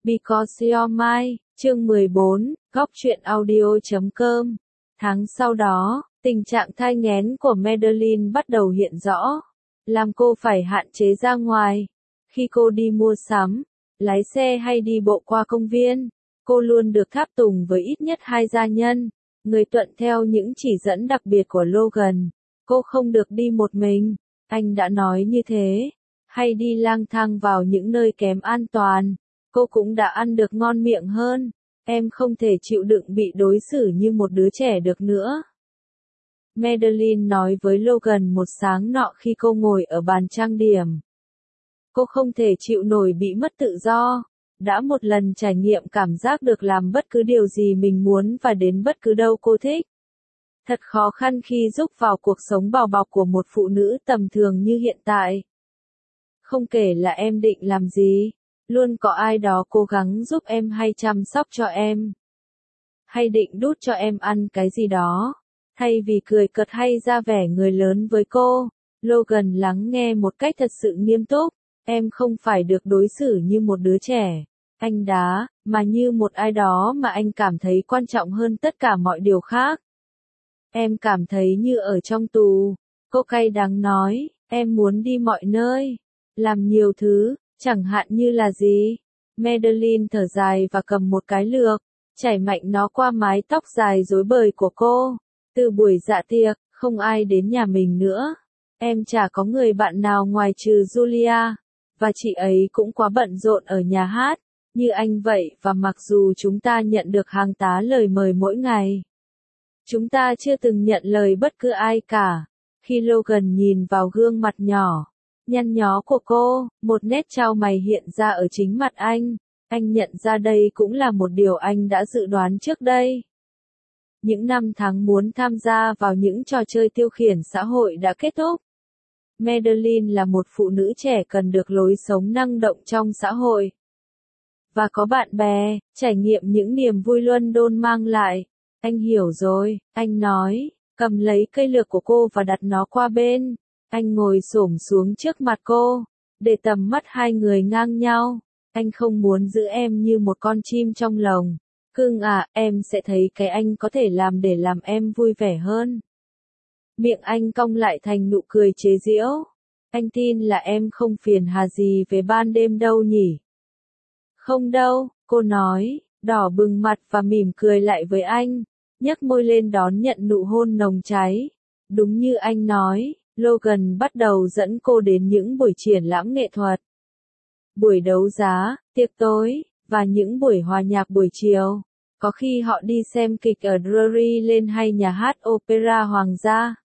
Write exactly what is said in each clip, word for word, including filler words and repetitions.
Because You're Mine, chương mười bốn, góc truyện audio chấm com. Tháng sau đó, tình trạng thai nghén của Madeline bắt đầu hiện rõ, làm cô phải hạn chế ra ngoài. Khi cô đi mua sắm, lái xe hay đi bộ qua công viên, cô luôn được tháp tùng với ít nhất hai gia nhân, người tuân theo những chỉ dẫn đặc biệt của Logan. Cô không được đi một mình, anh đã nói như thế, hay đi lang thang vào những nơi kém an toàn. Cô cũng đã ăn được ngon miệng hơn, em không thể chịu đựng bị đối xử như một đứa trẻ được nữa. Madeline nói với Logan một sáng nọ khi cô ngồi ở bàn trang điểm. Cô không thể chịu nổi bị mất tự do, đã một lần trải nghiệm cảm giác được làm bất cứ điều gì mình muốn và đến bất cứ đâu cô thích. Thật khó khăn khi giúp vào cuộc sống bào bọc của một phụ nữ tầm thường như hiện tại. Không kể là em định làm gì, luôn có ai đó cố gắng giúp em hay chăm sóc cho em. Hay định đút cho em ăn cái gì đó. Thay vì cười cợt hay ra vẻ người lớn với cô, Logan lắng nghe một cách thật sự nghiêm túc. Em không phải được đối xử như một đứa trẻ, anh đá, mà như một ai đó mà anh cảm thấy quan trọng hơn tất cả mọi điều khác. Em cảm thấy như ở trong tù, cô cay đắng nói, em muốn đi mọi nơi, làm nhiều thứ, chẳng hạn như là gì. Madeline thở dài và cầm một cái lược, chảy mạnh nó qua mái tóc dài rối bời của cô. Từ buổi dạ tiệc, không ai đến nhà mình nữa. Em chả có người bạn nào ngoài trừ Julia, và chị ấy cũng quá bận rộn ở nhà hát, như anh vậy, và mặc dù chúng ta nhận được hàng tá lời mời mỗi ngày, chúng ta chưa từng nhận lời bất cứ ai cả. Khi Logan nhìn vào gương mặt nhỏ, nhăn nhó của cô, một nét chau mày hiện ra ở chính mặt anh. Anh nhận ra đây cũng là một điều anh đã dự đoán trước đây. Những năm tháng muốn tham gia vào những trò chơi tiêu khiển xã hội đã kết thúc. Madeline là một phụ nữ trẻ cần được lối sống năng động trong xã hội. Và có bạn bè, trải nghiệm những niềm vui London mang lại. Anh hiểu rồi, anh nói, cầm lấy cây lược của cô và đặt nó qua bên. Anh ngồi xổm xuống trước mặt cô, để tầm mắt hai người ngang nhau. Anh không muốn giữ em như một con chim trong lồng. Cưng à, em sẽ thấy cái anh có thể làm để làm em vui vẻ hơn. Miệng anh cong lại thành nụ cười chế giễu. Anh tin là em không phiền hà gì về ban đêm đâu nhỉ? Không đâu, cô nói, đỏ bừng mặt và mỉm cười lại với anh, nhấc môi lên đón nhận nụ hôn nồng cháy. Đúng như anh nói, Logan bắt đầu dẫn cô đến những buổi triển lãm nghệ thuật, buổi đấu giá, tiệc tối, và những buổi hòa nhạc buổi chiều. Có khi họ đi xem kịch ở Drury Lane hay nhà hát opera hoàng gia.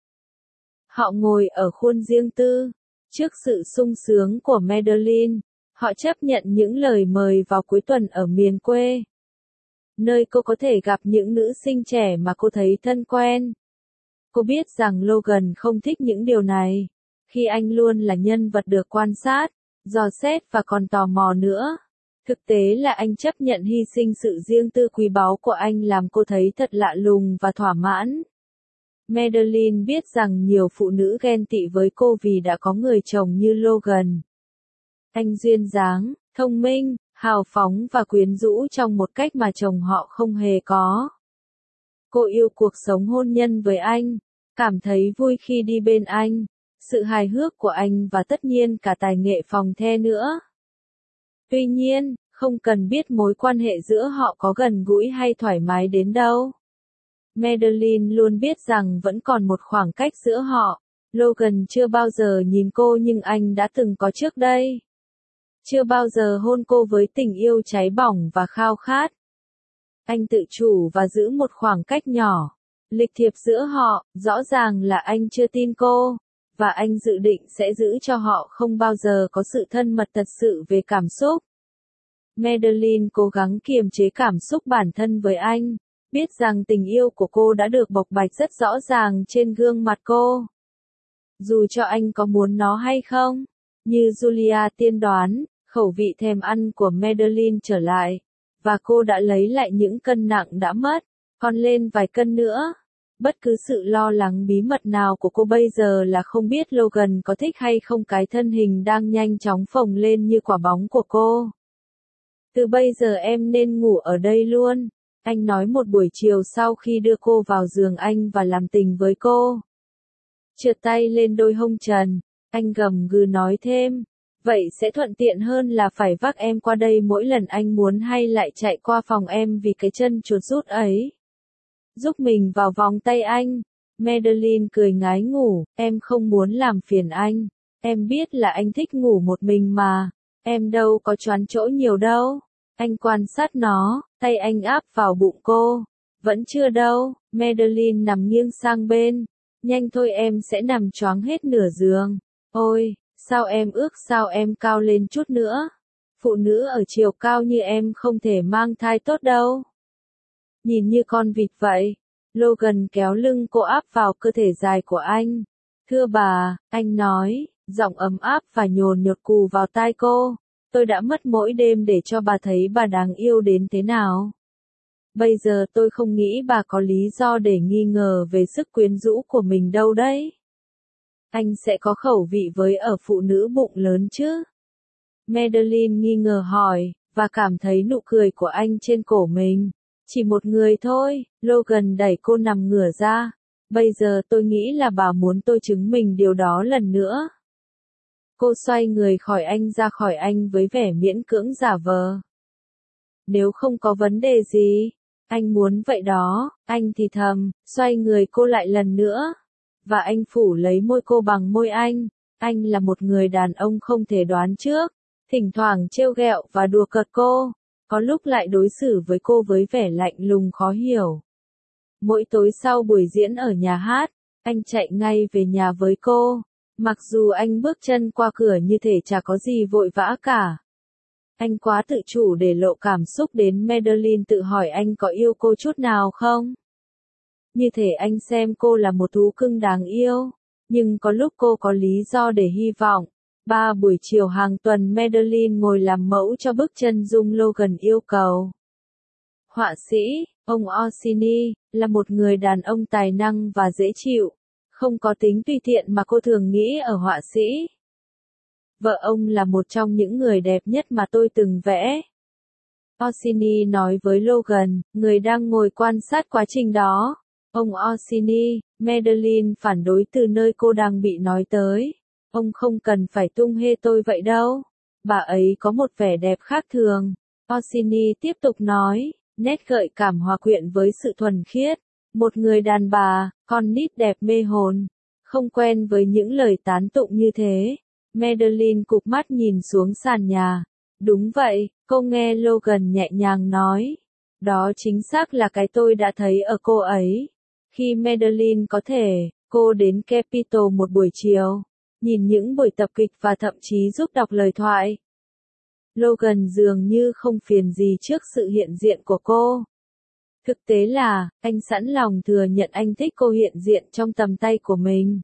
Họ ngồi ở khuôn riêng tư. Trước sự sung sướng của Madeline, họ chấp nhận những lời mời vào cuối tuần ở miền quê, nơi cô có thể gặp những nữ sinh trẻ mà cô thấy thân quen. Cô biết rằng Logan không thích những điều này, khi anh luôn là nhân vật được quan sát, dò xét và còn tò mò nữa. Thực tế là anh chấp nhận hy sinh sự riêng tư quý báu của anh làm cô thấy thật lạ lùng và thỏa mãn. Madeline biết rằng nhiều phụ nữ ghen tị với cô vì đã có người chồng như Logan. Anh duyên dáng, thông minh, hào phóng và quyến rũ trong một cách mà chồng họ không hề có. Cô yêu cuộc sống hôn nhân với anh, cảm thấy vui khi đi bên anh, sự hài hước của anh và tất nhiên cả tài nghệ phòng the nữa. Tuy nhiên, không cần biết mối quan hệ giữa họ có gần gũi hay thoải mái đến đâu. Madeline luôn biết rằng vẫn còn một khoảng cách giữa họ. Logan chưa bao giờ nhìn cô nhưng anh đã từng có trước đây. Chưa bao giờ hôn cô với tình yêu cháy bỏng và khao khát. Anh tự chủ và giữ một khoảng cách nhỏ, lịch thiệp giữa họ, rõ ràng là anh chưa tin cô, và anh dự định sẽ giữ cho họ không bao giờ có sự thân mật thật sự về cảm xúc. Madeline cố gắng kiềm chế cảm xúc bản thân với anh, biết rằng tình yêu của cô đã được bộc bạch rất rõ ràng trên gương mặt cô. Dù cho anh có muốn nó hay không, như Julia tiên đoán, khẩu vị thèm ăn của Madeline trở lại, và cô đã lấy lại những cân nặng đã mất, còn lên vài cân nữa. Bất cứ sự lo lắng bí mật nào của cô bây giờ là không biết Logan có thích hay không cái thân hình đang nhanh chóng phồng lên như quả bóng của cô. Từ bây giờ em nên ngủ ở đây luôn. Anh nói một buổi chiều sau khi đưa cô vào giường anh và làm tình với cô. Trượt tay lên đôi hông trần, anh gầm gừ nói thêm. Vậy sẽ thuận tiện hơn là phải vác em qua đây mỗi lần anh muốn hay lại chạy qua phòng em vì cái chân chuột rút ấy. Giúp mình vào vòng tay anh. Madeline cười ngái ngủ, em không muốn làm phiền anh. Em biết là anh thích ngủ một mình mà. Em đâu có choán chỗ nhiều đâu. Anh quan sát nó, tay anh áp vào bụng cô. Vẫn chưa đâu, Madeline nằm nghiêng sang bên. Nhanh thôi em sẽ nằm choáng hết nửa giường. Ôi, sao em ước sao em cao lên chút nữa. Phụ nữ ở chiều cao như em không thể mang thai tốt đâu. Nhìn như con vịt vậy. Logan kéo lưng cô áp vào cơ thể dài của anh. Thưa bà, anh nói, giọng ấm áp và nhồn nhột cù vào tai cô. Tôi đã mất mỗi đêm để cho bà thấy bà đáng yêu đến thế nào. Bây giờ tôi không nghĩ bà có lý do để nghi ngờ về sức quyến rũ của mình đâu đấy. Anh sẽ có khẩu vị với ở phụ nữ bụng lớn chứ? Madeline nghi ngờ hỏi, và cảm thấy nụ cười của anh trên cổ mình. Chỉ một người thôi, Logan đẩy cô nằm ngửa ra. Bây giờ tôi nghĩ là bà muốn tôi chứng minh điều đó lần nữa. Cô xoay người khỏi anh ra khỏi anh với vẻ miễn cưỡng giả vờ. Nếu không có vấn đề gì, anh muốn vậy đó, anh thì thầm, xoay người cô lại lần nữa. Và anh phủ lấy môi cô bằng môi anh. Anh là một người đàn ông không thể đoán trước. Thỉnh thoảng trêu ghẹo và đùa cợt cô. Có lúc lại đối xử với cô với vẻ lạnh lùng khó hiểu. Mỗi tối sau buổi diễn ở nhà hát, anh chạy ngay về nhà với cô. Mặc dù anh bước chân qua cửa như thể chả có gì vội vã cả. Anh quá tự chủ để lộ cảm xúc đến Madeline tự hỏi anh có yêu cô chút nào không? Như thể anh xem cô là một thú cưng đáng yêu. Nhưng có lúc cô có lý do để hy vọng. Ba buổi chiều hàng tuần Madeline ngồi làm mẫu cho bức chân dung Logan yêu cầu. Họa sĩ, ông Orsini, là một người đàn ông tài năng và dễ chịu. Không có tính tùy tiện mà cô thường nghĩ ở họa sĩ. Vợ ông là một trong những người đẹp nhất mà tôi từng vẽ. Orsini nói với Logan, người đang ngồi quan sát quá trình đó. Ông Orsini, Madeline phản đối từ nơi cô đang bị nói tới. Ông không cần phải tung hê tôi vậy đâu. Bà ấy có một vẻ đẹp khác thường. Orsini tiếp tục nói, nét gợi cảm hòa quyện với sự thuần khiết. Một người đàn bà, con nít đẹp mê hồn. Không quen với những lời tán tụng như thế. Madeline cụp mắt nhìn xuống sàn nhà. Đúng vậy, cô nghe Logan nhẹ nhàng nói. Đó chính xác là cái tôi đã thấy ở cô ấy. Khi Madeline có thể, cô đến Capitol một buổi chiều. Nhìn những buổi tập kịch và thậm chí giúp đọc lời thoại. Logan dường như không phiền gì trước sự hiện diện của cô. Thực tế là, anh sẵn lòng thừa nhận anh thích cô hiện diện trong tầm tay của mình.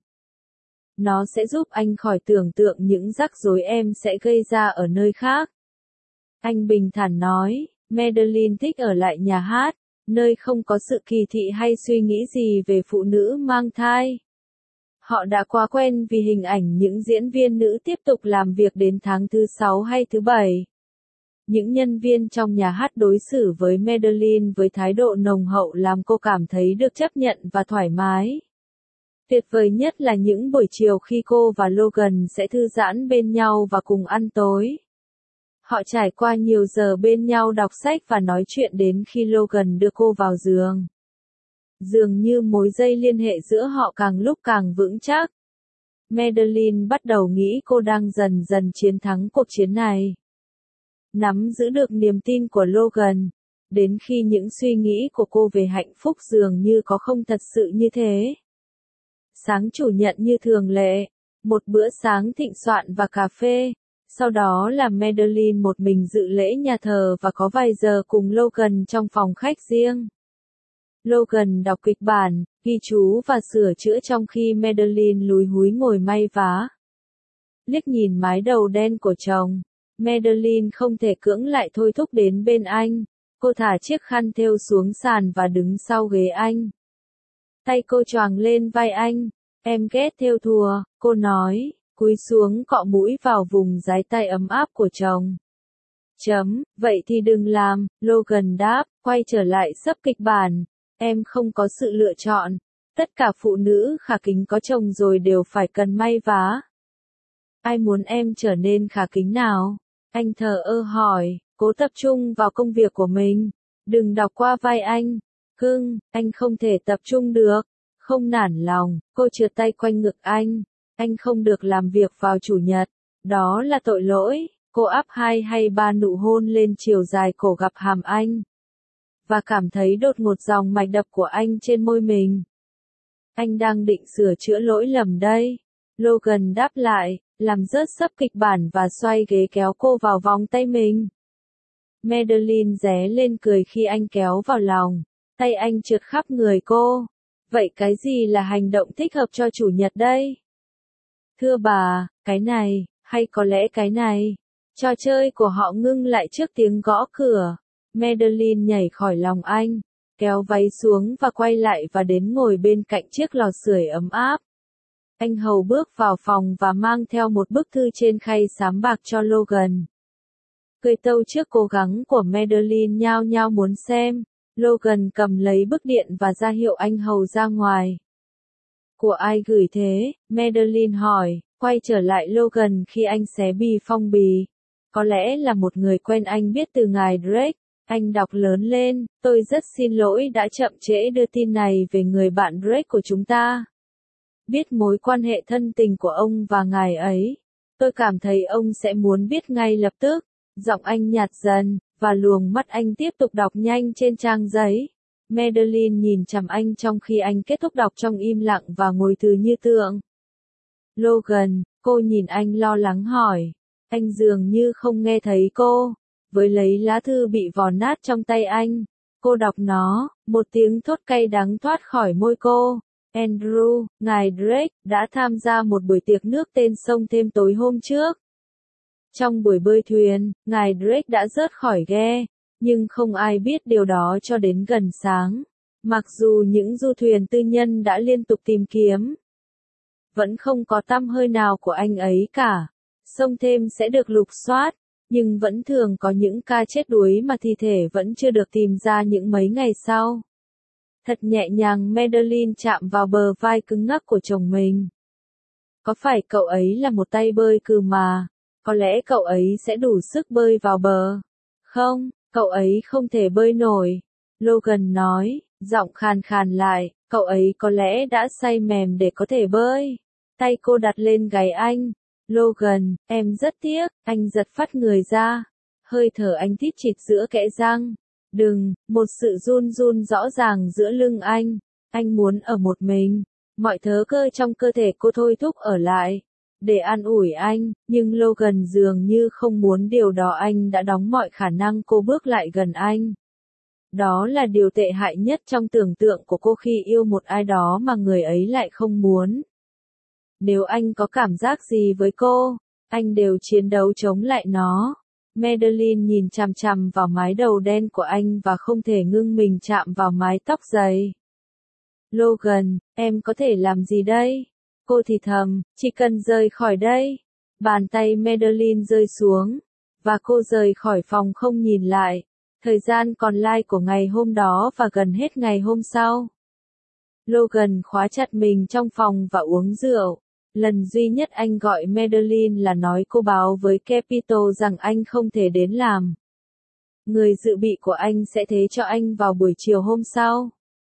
Nó sẽ giúp anh khỏi tưởng tượng những rắc rối em sẽ gây ra ở nơi khác. Anh bình thản nói, Madeline thích ở lại nhà hát, nơi không có sự kỳ thị hay suy nghĩ gì về phụ nữ mang thai. Họ đã quá quen vì hình ảnh những diễn viên nữ tiếp tục làm việc đến tháng thứ sáu hay thứ bảy. Những nhân viên trong nhà hát đối xử với Madeline với thái độ nồng hậu làm cô cảm thấy được chấp nhận và thoải mái. Tuyệt vời nhất là những buổi chiều khi cô và Logan sẽ thư giãn bên nhau và cùng ăn tối. Họ trải qua nhiều giờ bên nhau đọc sách và nói chuyện đến khi Logan đưa cô vào giường. Dường như mối dây liên hệ giữa họ càng lúc càng vững chắc. Madeline bắt đầu nghĩ cô đang dần dần chiến thắng cuộc chiến này. Nắm giữ được niềm tin của Logan. Đến khi những suy nghĩ của cô về hạnh phúc dường như có không thật sự như thế. Sáng chủ nhật như thường lệ. Một bữa sáng thịnh soạn và cà phê. Sau đó là Madeline một mình dự lễ nhà thờ và có vài giờ cùng Logan trong phòng khách riêng. Logan đọc kịch bản, ghi chú và sửa chữa trong khi Madeline lúi húi ngồi may vá. Liếc nhìn mái đầu đen của chồng, Madeline không thể cưỡng lại thôi thúc đến bên anh. Cô thả chiếc khăn thêu xuống sàn và đứng sau ghế anh. Tay cô choàng lên vai anh. Em ghét thêu thùa, cô nói, cúi xuống cọ mũi vào vùng dái tay ấm áp của chồng. Chấm, vậy thì đừng làm, Logan đáp, quay trở lại sấp kịch bản. Em không có sự lựa chọn. Tất cả phụ nữ khả kính có chồng rồi đều phải cần may vá. Ai muốn em trở nên khả kính nào? Anh thờ ơ hỏi, cố tập trung vào công việc của mình. Đừng đọc qua vai anh. Cưng, anh không thể tập trung được. Không nản lòng, cô trượt tay quanh ngực anh. Anh không được làm việc vào chủ nhật. Đó là tội lỗi. Cô áp hai hay ba nụ hôn lên chiều dài cổ gặp hàm anh. Và cảm thấy đột ngột dòng mạch đập của anh trên môi mình. Anh đang định sửa chữa lỗi lầm đây. Logan đáp lại, làm rớt sấp kịch bản và xoay ghế kéo cô vào vòng tay mình. Madeline ré lên cười khi anh kéo vào lòng. Tay anh trượt khắp người cô. Vậy cái gì là hành động thích hợp cho chủ nhật đây? Thưa bà, cái này, hay có lẽ cái này. Trò chơi của họ ngưng lại trước tiếng gõ cửa. Madeline nhảy khỏi lòng anh, kéo váy xuống và quay lại và đến ngồi bên cạnh chiếc lò sưởi ấm áp. Anh hầu bước vào phòng và mang theo một bức thư trên khay xám bạc cho Logan. Cười tâu trước cố gắng của Madeline nhao nhao muốn xem. Logan cầm lấy bức điện và ra hiệu anh hầu ra ngoài. Của ai gửi thế? Madeline hỏi, quay trở lại Logan khi anh xé bì phong bì. Có lẽ là một người quen anh biết từ ngài Drake. Anh đọc lớn lên, tôi rất xin lỗi đã chậm trễ đưa tin này về người bạn Drake của chúng ta. Biết mối quan hệ thân tình của ông và ngài ấy. Tôi cảm thấy ông sẽ muốn biết ngay lập tức. Giọng anh nhạt dần, và luồng mắt anh tiếp tục đọc nhanh trên trang giấy. Madeline nhìn chằm anh trong khi anh kết thúc đọc trong im lặng và ngồi thừ như tượng. Logan, cô nhìn anh lo lắng hỏi. Anh dường như không nghe thấy cô. Với lấy lá thư bị vò nát trong tay anh. Cô đọc nó, một tiếng thốt cay đắng thoát khỏi môi cô. Andrew, ngài Drake, đã tham gia một buổi tiệc nước tên sông thêm tối hôm trước. Trong buổi bơi thuyền, ngài Drake đã rớt khỏi ghe, nhưng không ai biết điều đó cho đến gần sáng. Mặc dù những du thuyền tư nhân đã liên tục tìm kiếm, vẫn không có tăm hơi nào của anh ấy cả. Sông thêm sẽ được lục soát, nhưng vẫn thường có những ca chết đuối mà thi thể vẫn chưa được tìm ra những mấy ngày sau. Thật nhẹ nhàng Madeline chạm vào bờ vai cứng ngắc của chồng mình. Có phải cậu ấy là một tay bơi cừ mà? Có lẽ cậu ấy sẽ đủ sức bơi vào bờ. Không, cậu ấy không thể bơi nổi. Logan nói, giọng khàn khàn lại, cậu ấy có lẽ đã say mềm để có thể bơi. Tay cô đặt lên gáy anh. Logan, em rất tiếc, anh giật phắt người ra. Hơi thở anh thít chịt giữa kẽ răng. Đừng, một sự run run rõ ràng giữa lưng anh. Anh muốn ở một mình. Mọi thớ cơ trong cơ thể cô thôi thúc ở lại. Để an ủi anh, nhưng Logan dường như không muốn điều đó. Anh đã đóng mọi khả năng cô bước lại gần anh. Đó là điều tệ hại nhất trong tưởng tượng của cô khi yêu một ai đó mà người ấy lại không muốn. Nếu anh có cảm giác gì với cô, anh đều chiến đấu chống lại nó. Madeline nhìn chằm chằm vào mái đầu đen của anh và không thể ngưng mình chạm vào mái tóc dày. Logan, em có thể làm gì đây? Cô thì thầm, chỉ cần rời khỏi đây. Bàn tay Madeline rơi xuống, và cô rời khỏi phòng không nhìn lại. Thời gian còn lại của ngày hôm đó và gần hết ngày hôm sau. Logan khóa chặt mình trong phòng và uống rượu. Lần duy nhất anh gọi Madeline là nói cô báo với Capitol rằng anh không thể đến làm. Người dự bị của anh sẽ thế cho anh vào buổi chiều hôm sau.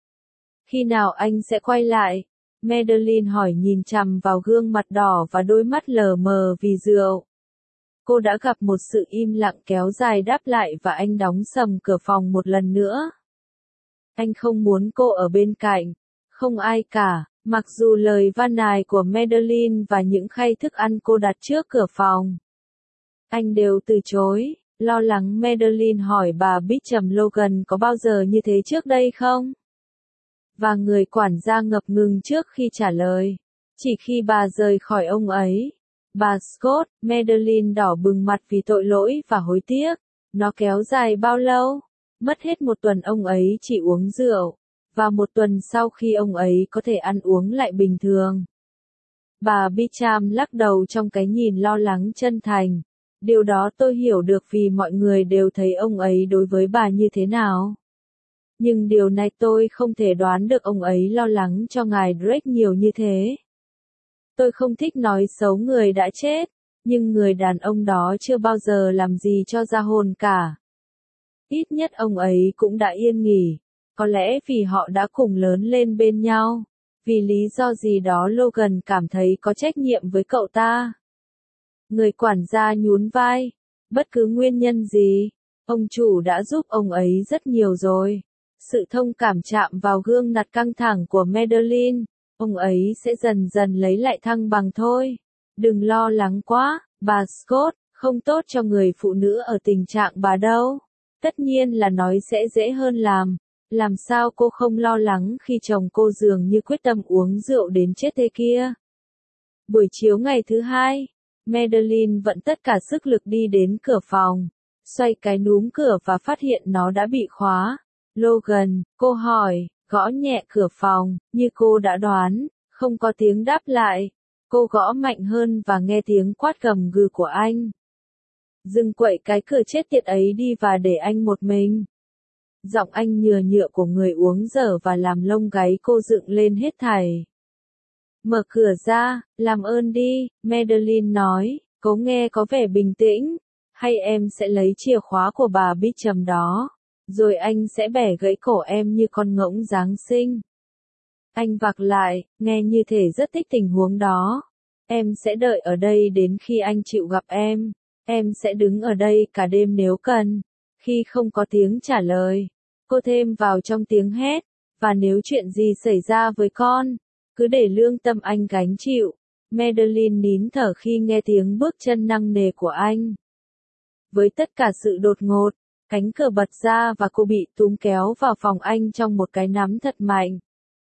Khi nào anh sẽ quay lại? Madeline hỏi nhìn chằm vào gương mặt đỏ và đôi mắt lờ mờ vì rượu. Cô đã gặp một sự im lặng kéo dài đáp lại và anh đóng sầm cửa phòng một lần nữa. Anh không muốn cô ở bên cạnh. Không ai cả. Mặc dù lời van nài của Madeline và những khay thức ăn cô đặt trước cửa phòng, anh đều từ chối. Lo lắng Madeline hỏi bà Beecham Logan có bao giờ như thế trước đây không? Và người quản gia ngập ngừng trước khi trả lời. Chỉ khi bà rời khỏi ông ấy. Bà Scott, Madeline đỏ bừng mặt vì tội lỗi và hối tiếc. Nó kéo dài bao lâu? Mất hết một tuần ông ấy chỉ uống rượu. Và một tuần sau khi ông ấy có thể ăn uống lại bình thường. Bà Beecham lắc đầu trong cái nhìn lo lắng chân thành. Điều đó tôi hiểu được vì mọi người đều thấy ông ấy đối với bà như thế nào. Nhưng điều này tôi không thể đoán được ông ấy lo lắng cho ngài Drake nhiều như thế. Tôi không thích nói xấu người đã chết, nhưng người đàn ông đó chưa bao giờ làm gì cho ra hồn cả. Ít nhất ông ấy cũng đã yên nghỉ, có lẽ vì họ đã cùng lớn lên bên nhau, vì lý do gì đó Logan cảm thấy có trách nhiệm với cậu ta. Người quản gia nhún vai, bất cứ nguyên nhân gì, ông chủ đã giúp ông ấy rất nhiều rồi. Sự thông cảm chạm vào gương mặt căng thẳng của Madeline, ông ấy sẽ dần dần lấy lại thăng bằng thôi. Đừng lo lắng quá, bà Scott, không tốt cho người phụ nữ ở tình trạng bà đâu. Tất nhiên là nói sẽ dễ hơn làm. Làm sao cô không lo lắng khi chồng cô dường như quyết tâm uống rượu đến chết thế kia. Buổi chiều ngày thứ hai, Madeline vận tất cả sức lực đi đến cửa phòng, xoay cái núm cửa và phát hiện nó đã bị khóa. Logan, cô hỏi, gõ nhẹ cửa phòng, như cô đã đoán, không có tiếng đáp lại. Cô gõ mạnh hơn và nghe tiếng quát gầm gừ của anh. Dừng quậy cái cửa chết tiệt ấy đi và để anh một mình. Giọng anh nhừa nhựa của người uống dở và làm lông gáy cô dựng lên hết thảy. Mở cửa ra, làm ơn đi, Madeline nói, cô nghe có vẻ bình tĩnh, hay em sẽ lấy chìa khóa của bà Beecham đó, rồi anh sẽ bẻ gãy cổ em như con ngỗng Giáng sinh. Anh vạc lại, nghe như thể rất thích tình huống đó. Em sẽ đợi ở đây đến khi anh chịu gặp em, em sẽ đứng ở đây cả đêm nếu cần. Khi không có tiếng trả lời, cô thêm vào trong tiếng hét, và nếu chuyện gì xảy ra với con, cứ để lương tâm anh gánh chịu. Madeline nín thở khi nghe tiếng bước chân nặng nề của anh. Với tất cả sự đột ngột, cánh cửa bật ra và cô bị túm kéo vào phòng anh trong một cái nắm thật mạnh.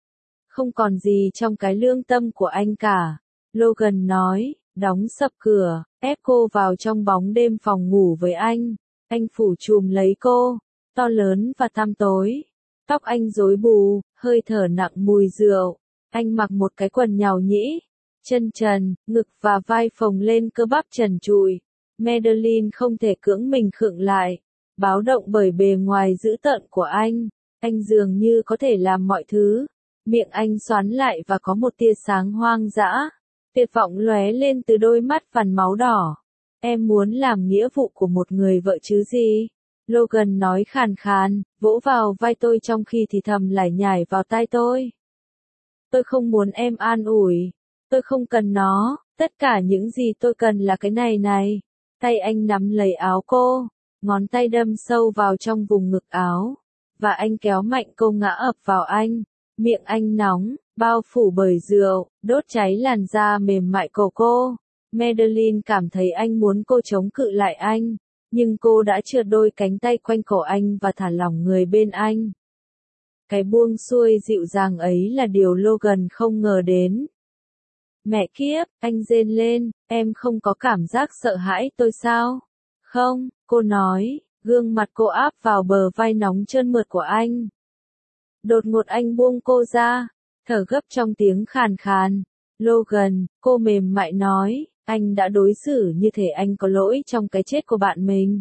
Không còn gì trong cái lương tâm của anh cả, Logan nói, đóng sập cửa, ép cô vào trong bóng đêm phòng ngủ với anh. Anh phủ chùm lấy cô, to lớn và tăm tối. Tóc anh rối bù, hơi thở nặng mùi rượu. Anh mặc một cái quần nhàu nhĩ, chân trần, ngực và vai phồng lên cơ bắp trần trụi. Madeline không thể cưỡng mình khựng lại, báo động bởi bề ngoài dữ tợn của anh. Anh dường như có thể làm mọi thứ. Miệng anh xoắn lại và có một tia sáng hoang dã. Tuyệt vọng lóe lên từ đôi mắt phằn máu đỏ. Em muốn làm nghĩa vụ của một người vợ chứ gì? Logan nói khàn khàn, vỗ vào vai tôi trong khi thì thầm lải nhải vào tai tôi. Tôi không muốn em an ủi. Tôi không cần nó, tất cả những gì tôi cần là cái này này. Tay anh nắm lấy áo cô, ngón tay đâm sâu vào trong vùng ngực áo, và anh kéo mạnh cô ngã ập vào anh. Miệng anh nóng, bao phủ bởi rượu, đốt cháy làn da mềm mại của cô. Madeline cảm thấy anh muốn cô chống cự lại anh, nhưng cô đã trượt đôi cánh tay quanh cổ anh và thả lỏng người bên anh. Cái buông xuôi dịu dàng ấy là điều Logan không ngờ đến. Mẹ kiếp, anh rên lên, em không có cảm giác sợ hãi tôi sao? Không, cô nói, gương mặt cô áp vào bờ vai nóng trơn mượt của anh. Đột ngột anh buông cô ra, thở gấp trong tiếng khàn khàn. Logan, cô mềm mại nói, anh đã đối xử như thể anh có lỗi trong cái chết của bạn mình.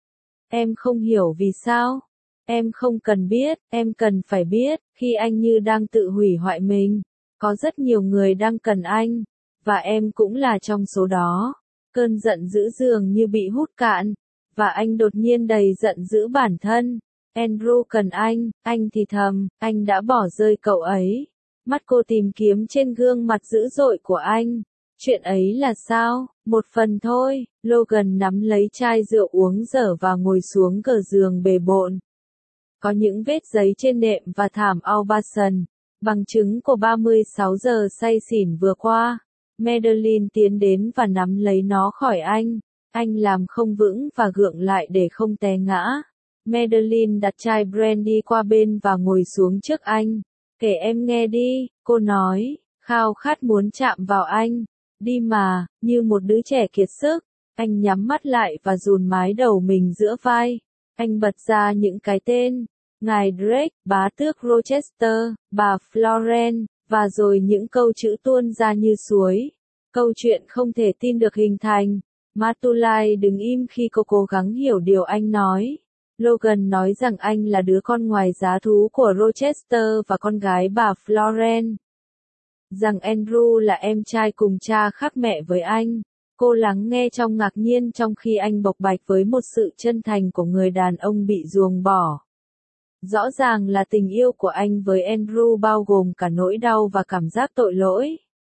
Em không hiểu vì sao. Em không cần biết, em cần phải biết, khi anh như đang tự hủy hoại mình. Có rất nhiều người đang cần anh, và em cũng là trong số đó. Cơn giận dữ dường như bị hút cạn, và anh đột nhiên đầy giận dữ bản thân. Andrew cần anh, anh thì thầm, anh đã bỏ rơi cậu ấy. Mắt cô tìm kiếm trên gương mặt dữ dội của anh. Chuyện ấy là sao? Một phần thôi. Logan nắm lấy chai rượu uống dở và ngồi xuống gờ giường bề bộn. Có những vết giấy trên nệm và thảm Aubason, bằng chứng của ba mươi sáu giờ say xỉn vừa qua. Madeline tiến đến và nắm lấy nó khỏi anh. Anh làm không vững và gượng lại để không té ngã. Madeline đặt chai brandy qua bên và ngồi xuống trước anh. Kể em nghe đi, cô nói, khao khát muốn chạm vào anh. Đi mà, như một đứa trẻ kiệt sức. Anh nhắm mắt lại và dùn mái đầu mình giữa vai. Anh bật ra những cái tên. Ngài Drake, bá tước Rochester, bà Florence, và rồi những câu chữ tuôn ra như suối. Câu chuyện không thể tin được hình thành. Matulai đứng im khi cô cố gắng hiểu điều anh nói. Logan nói rằng anh là đứa con ngoài giá thú của Rochester và con gái bà Florence. Rằng Andrew là em trai cùng cha khác mẹ với anh. Cô lắng nghe trong ngạc nhiên trong khi anh bộc bạch với một sự chân thành của người đàn ông bị ruồng bỏ. Rõ ràng là tình yêu của anh với Andrew bao gồm cả nỗi đau và cảm giác tội lỗi.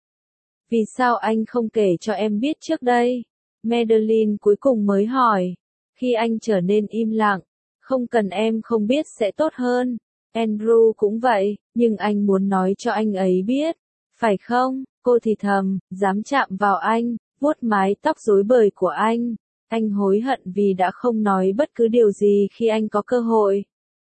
Vì sao anh không kể cho em biết trước đây? Madeline cuối cùng mới hỏi. Khi anh trở nên im lặng, không cần em không biết sẽ tốt hơn. Andrew cũng vậy, nhưng anh muốn nói cho anh ấy biết. Phải không? Cô thì thầm, dám chạm vào anh, vuốt mái tóc rối bời của anh. Anh hối hận vì đã không nói bất cứ điều gì khi anh có cơ hội.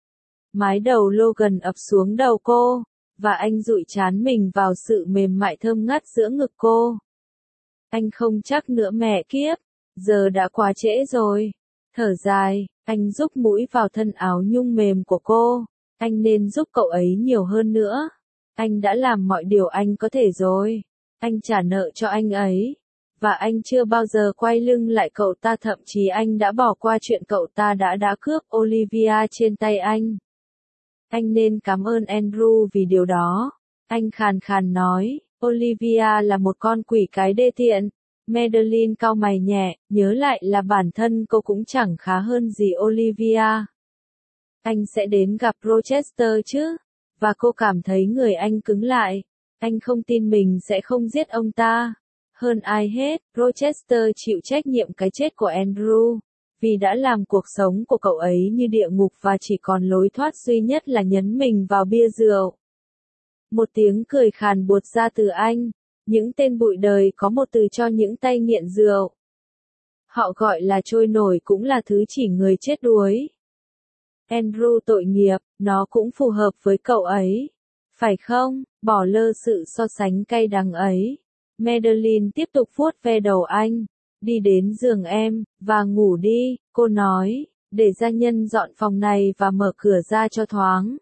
Mái đầu Logan ập xuống đầu cô, và anh dụi trán mình vào sự mềm mại thơm ngát giữa ngực cô. Anh không chắc nữa mẹ kiếp, giờ đã quá trễ rồi. Thở dài, anh rúc mũi vào thân áo nhung mềm của cô. Anh nên giúp cậu ấy nhiều hơn nữa. Anh đã làm mọi điều anh có thể rồi. Anh trả nợ cho anh ấy. Và anh chưa bao giờ quay lưng lại cậu ta, thậm chí anh đã bỏ qua chuyện cậu ta đã đã cướp Olivia trên tay anh. Anh nên cảm ơn Andrew vì điều đó. Anh khàn khàn nói, Olivia là một con quỷ cái đê tiện. Madeline cau mày nhẹ, nhớ lại là bản thân cô cũng chẳng khá hơn gì Olivia. Anh sẽ đến gặp Rochester chứ? Và cô cảm thấy người anh cứng lại. Anh không tin mình sẽ không giết ông ta. Hơn ai hết, Rochester chịu trách nhiệm cái chết của Andrew. Vì đã làm cuộc sống của cậu ấy như địa ngục và chỉ còn lối thoát duy nhất là nhấn mình vào bia rượu. Một tiếng cười khàn buột ra từ anh. Những tên bụi đời có một từ cho những tay nghiện rượu. Họ gọi là trôi nổi, cũng là thứ chỉ người chết đuối. Andrew tội nghiệp, nó cũng phù hợp với cậu ấy. Phải không? Bỏ lơ sự so sánh cay đắng ấy. Madeline tiếp tục vuốt ve đầu anh. Đi đến giường em, và ngủ đi, cô nói, để gia nhân dọn phòng này và mở cửa ra cho thoáng.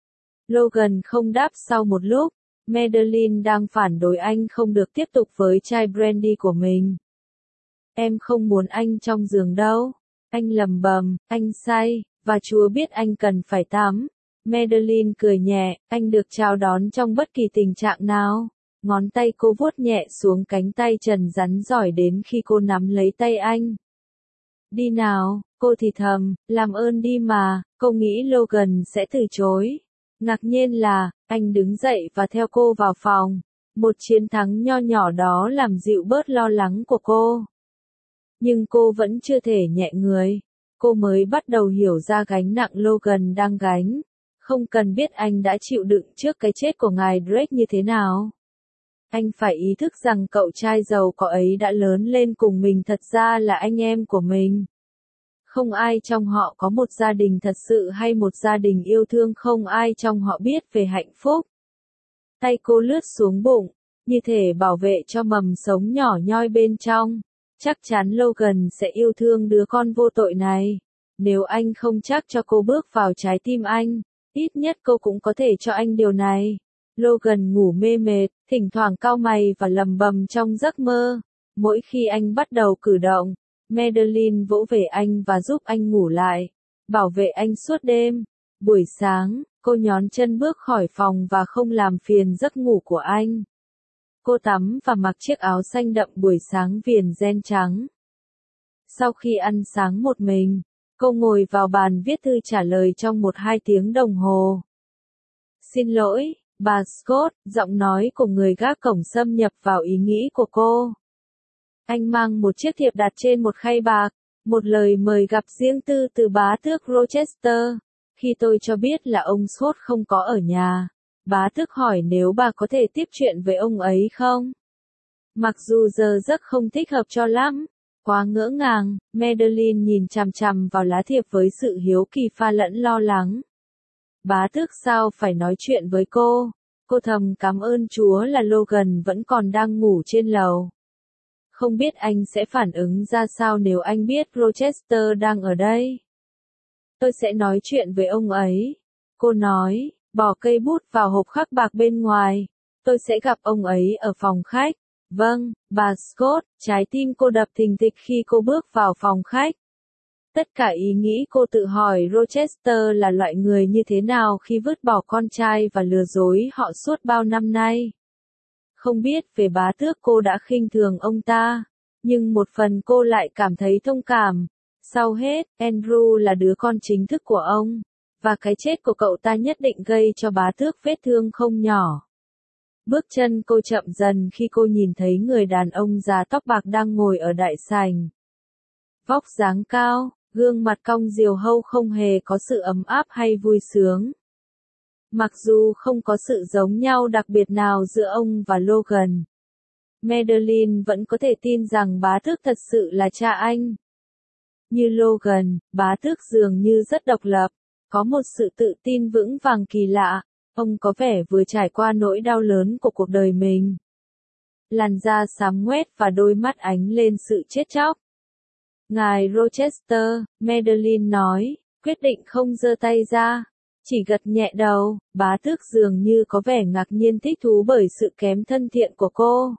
Logan không đáp sau một lúc. Madeline đang phản đối anh không được tiếp tục với chai brandy của mình. Em không muốn anh trong giường đâu. Anh lầm bầm, anh say, và Chúa biết anh cần phải tắm. Madeline cười nhẹ, anh được chào đón trong bất kỳ tình trạng nào. Ngón tay cô vuốt nhẹ xuống cánh tay trần rắn giỏi đến khi cô nắm lấy tay anh. Đi nào, cô thì thầm, làm ơn đi mà, cô nghĩ Logan sẽ từ chối. Ngạc nhiên là, anh đứng dậy và theo cô vào phòng. Một chiến thắng nho nhỏ đó làm dịu bớt lo lắng của cô. Nhưng cô vẫn chưa thể nhẹ người. Cô mới bắt đầu hiểu ra gánh nặng Logan đang gánh. Không cần biết anh đã chịu đựng trước cái chết của ngài Drake như thế nào. Anh phải ý thức rằng cậu trai giàu có ấy đã lớn lên cùng mình thật ra là anh em của mình. Không ai trong họ có một gia đình thật sự hay một gia đình yêu thương, không ai trong họ biết về hạnh phúc. Tay cô lướt xuống bụng, như thể bảo vệ cho mầm sống nhỏ nhoi bên trong. Chắc chắn Logan sẽ yêu thương đứa con vô tội này. Nếu anh không chắc cho cô bước vào trái tim anh, ít nhất cô cũng có thể cho anh điều này. Logan ngủ mê mệt, thỉnh thoảng cau mày và lầm bầm trong giấc mơ. Mỗi khi anh bắt đầu cử động, Madeline vỗ về anh và giúp anh ngủ lại, bảo vệ anh suốt đêm. Buổi sáng, cô nhón chân bước khỏi phòng và không làm phiền giấc ngủ của anh. Cô tắm và mặc chiếc áo xanh đậm buổi sáng viền ren trắng. Sau khi ăn sáng một mình, cô ngồi vào bàn viết thư trả lời trong một hai tiếng đồng hồ. Xin lỗi, bà Scott, giọng nói của người gác cổng xâm nhập vào ý nghĩ của cô. Anh mang một chiếc thiệp đặt trên một khay bạc, một lời mời gặp riêng tư từ bá tước Rochester. Khi tôi cho biết là ông Scott không có ở nhà, bá tước hỏi nếu bà có thể tiếp chuyện với ông ấy không. Mặc dù giờ giấc không thích hợp cho lắm, quá ngỡ ngàng, Madeline nhìn chằm chằm vào lá thiệp với sự hiếu kỳ pha lẫn lo lắng. Bá tước sao phải nói chuyện với cô? Cô thầm cảm ơn Chúa là Logan vẫn còn đang ngủ trên lầu. Không biết anh sẽ phản ứng ra sao nếu anh biết Rochester đang ở đây. Tôi sẽ nói chuyện với ông ấy. Cô nói, bỏ cây bút vào hộp khắc bạc bên ngoài. Tôi sẽ gặp ông ấy ở phòng khách. Vâng, bà Scott, trái tim cô đập thình thịch khi cô bước vào phòng khách. Tất cả ý nghĩ cô tự hỏi Rochester là loại người như thế nào khi vứt bỏ con trai và lừa dối họ suốt bao năm nay. Không biết về bá tước cô đã khinh thường ông ta, nhưng một phần cô lại cảm thấy thông cảm. Sau hết, Andrew là đứa con chính thức của ông, và cái chết của cậu ta nhất định gây cho bá tước vết thương không nhỏ. Bước chân cô chậm dần khi cô nhìn thấy người đàn ông già tóc bạc đang ngồi ở đại sảnh. Vóc dáng cao, gương mặt cong diều hâu không hề có sự ấm áp hay vui sướng. Mặc dù không có sự giống nhau đặc biệt nào giữa ông và Logan, Madeline vẫn có thể tin rằng bá tước thật sự là cha anh. Như Logan, bá tước dường như rất độc lập, có một sự tự tin vững vàng kỳ lạ. Ông có vẻ vừa trải qua nỗi đau lớn của cuộc đời mình. Làn da xám ngoét và đôi mắt ánh lên sự chết chóc. Ngài Rochester, Madeline nói, quyết định không giơ tay ra, chỉ gật nhẹ đầu. Bá tước dường như có vẻ ngạc nhiên thích thú bởi sự kém thân thiện của cô.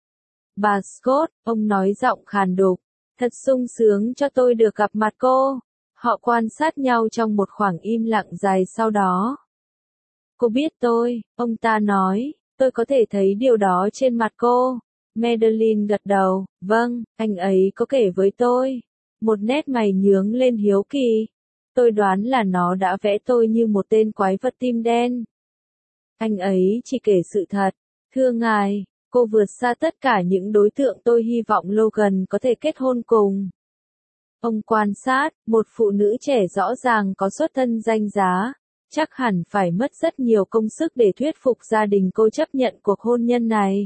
Bà Scott, ông nói giọng khàn đục, thật sung sướng cho tôi được gặp mặt cô. Họ quan sát nhau trong một khoảng im lặng dài sau đó. Cô biết tôi, ông ta nói, tôi có thể thấy điều đó trên mặt cô. Madeline gật đầu, vâng, anh ấy có kể với tôi. Một nét mày nhướng lên hiếu kỳ. Tôi đoán là nó đã vẽ tôi như một tên quái vật tim đen. Anh ấy chỉ kể sự thật. Thưa ngài, cô vượt xa tất cả những đối tượng tôi hy vọng Logan có thể kết hôn cùng. Ông quan sát, một phụ nữ trẻ rõ ràng có xuất thân danh giá. Chắc hẳn phải mất rất nhiều công sức để thuyết phục gia đình cô chấp nhận cuộc hôn nhân này.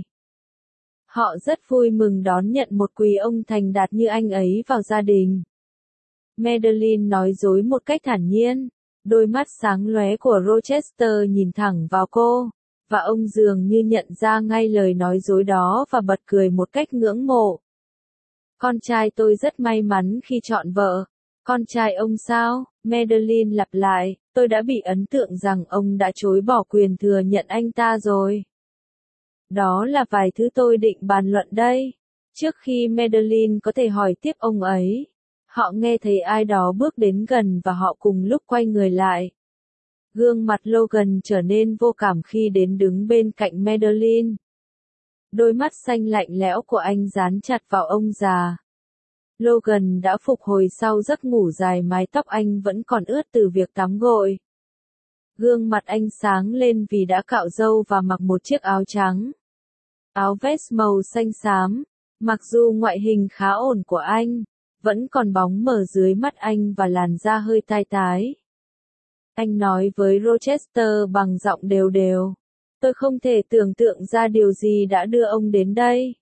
Họ rất vui mừng đón nhận một quý ông thành đạt như anh ấy vào gia đình. Madeline nói dối một cách thản nhiên. Đôi mắt sáng lóe của Rochester nhìn thẳng vào cô, và ông dường như nhận ra ngay lời nói dối đó và bật cười một cách ngưỡng mộ. Con trai tôi rất may mắn khi chọn vợ. Con trai ông sao? Madeline lặp lại, tôi đã bị ấn tượng rằng ông đã chối bỏ quyền thừa nhận anh ta rồi. Đó là vài thứ tôi định bàn luận đây. Trước khi Madeline có thể hỏi tiếp ông ấy, họ nghe thấy ai đó bước đến gần và họ cùng lúc quay người lại. Gương mặt Logan trở nên vô cảm khi đến đứng bên cạnh Madeline. Đôi mắt xanh lạnh lẽo của anh dán chặt vào ông già. Logan đã phục hồi sau giấc ngủ dài, mái tóc anh vẫn còn ướt từ việc tắm gội. Gương mặt anh sáng lên vì đã cạo râu và mặc một chiếc áo trắng. Áo vest màu xanh xám, mặc dù ngoại hình khá ổn của anh, vẫn còn bóng mờ dưới mắt anh và làn da hơi tai tái. Anh nói với Rochester bằng giọng đều đều. Tôi không thể tưởng tượng ra điều gì đã đưa ông đến đây.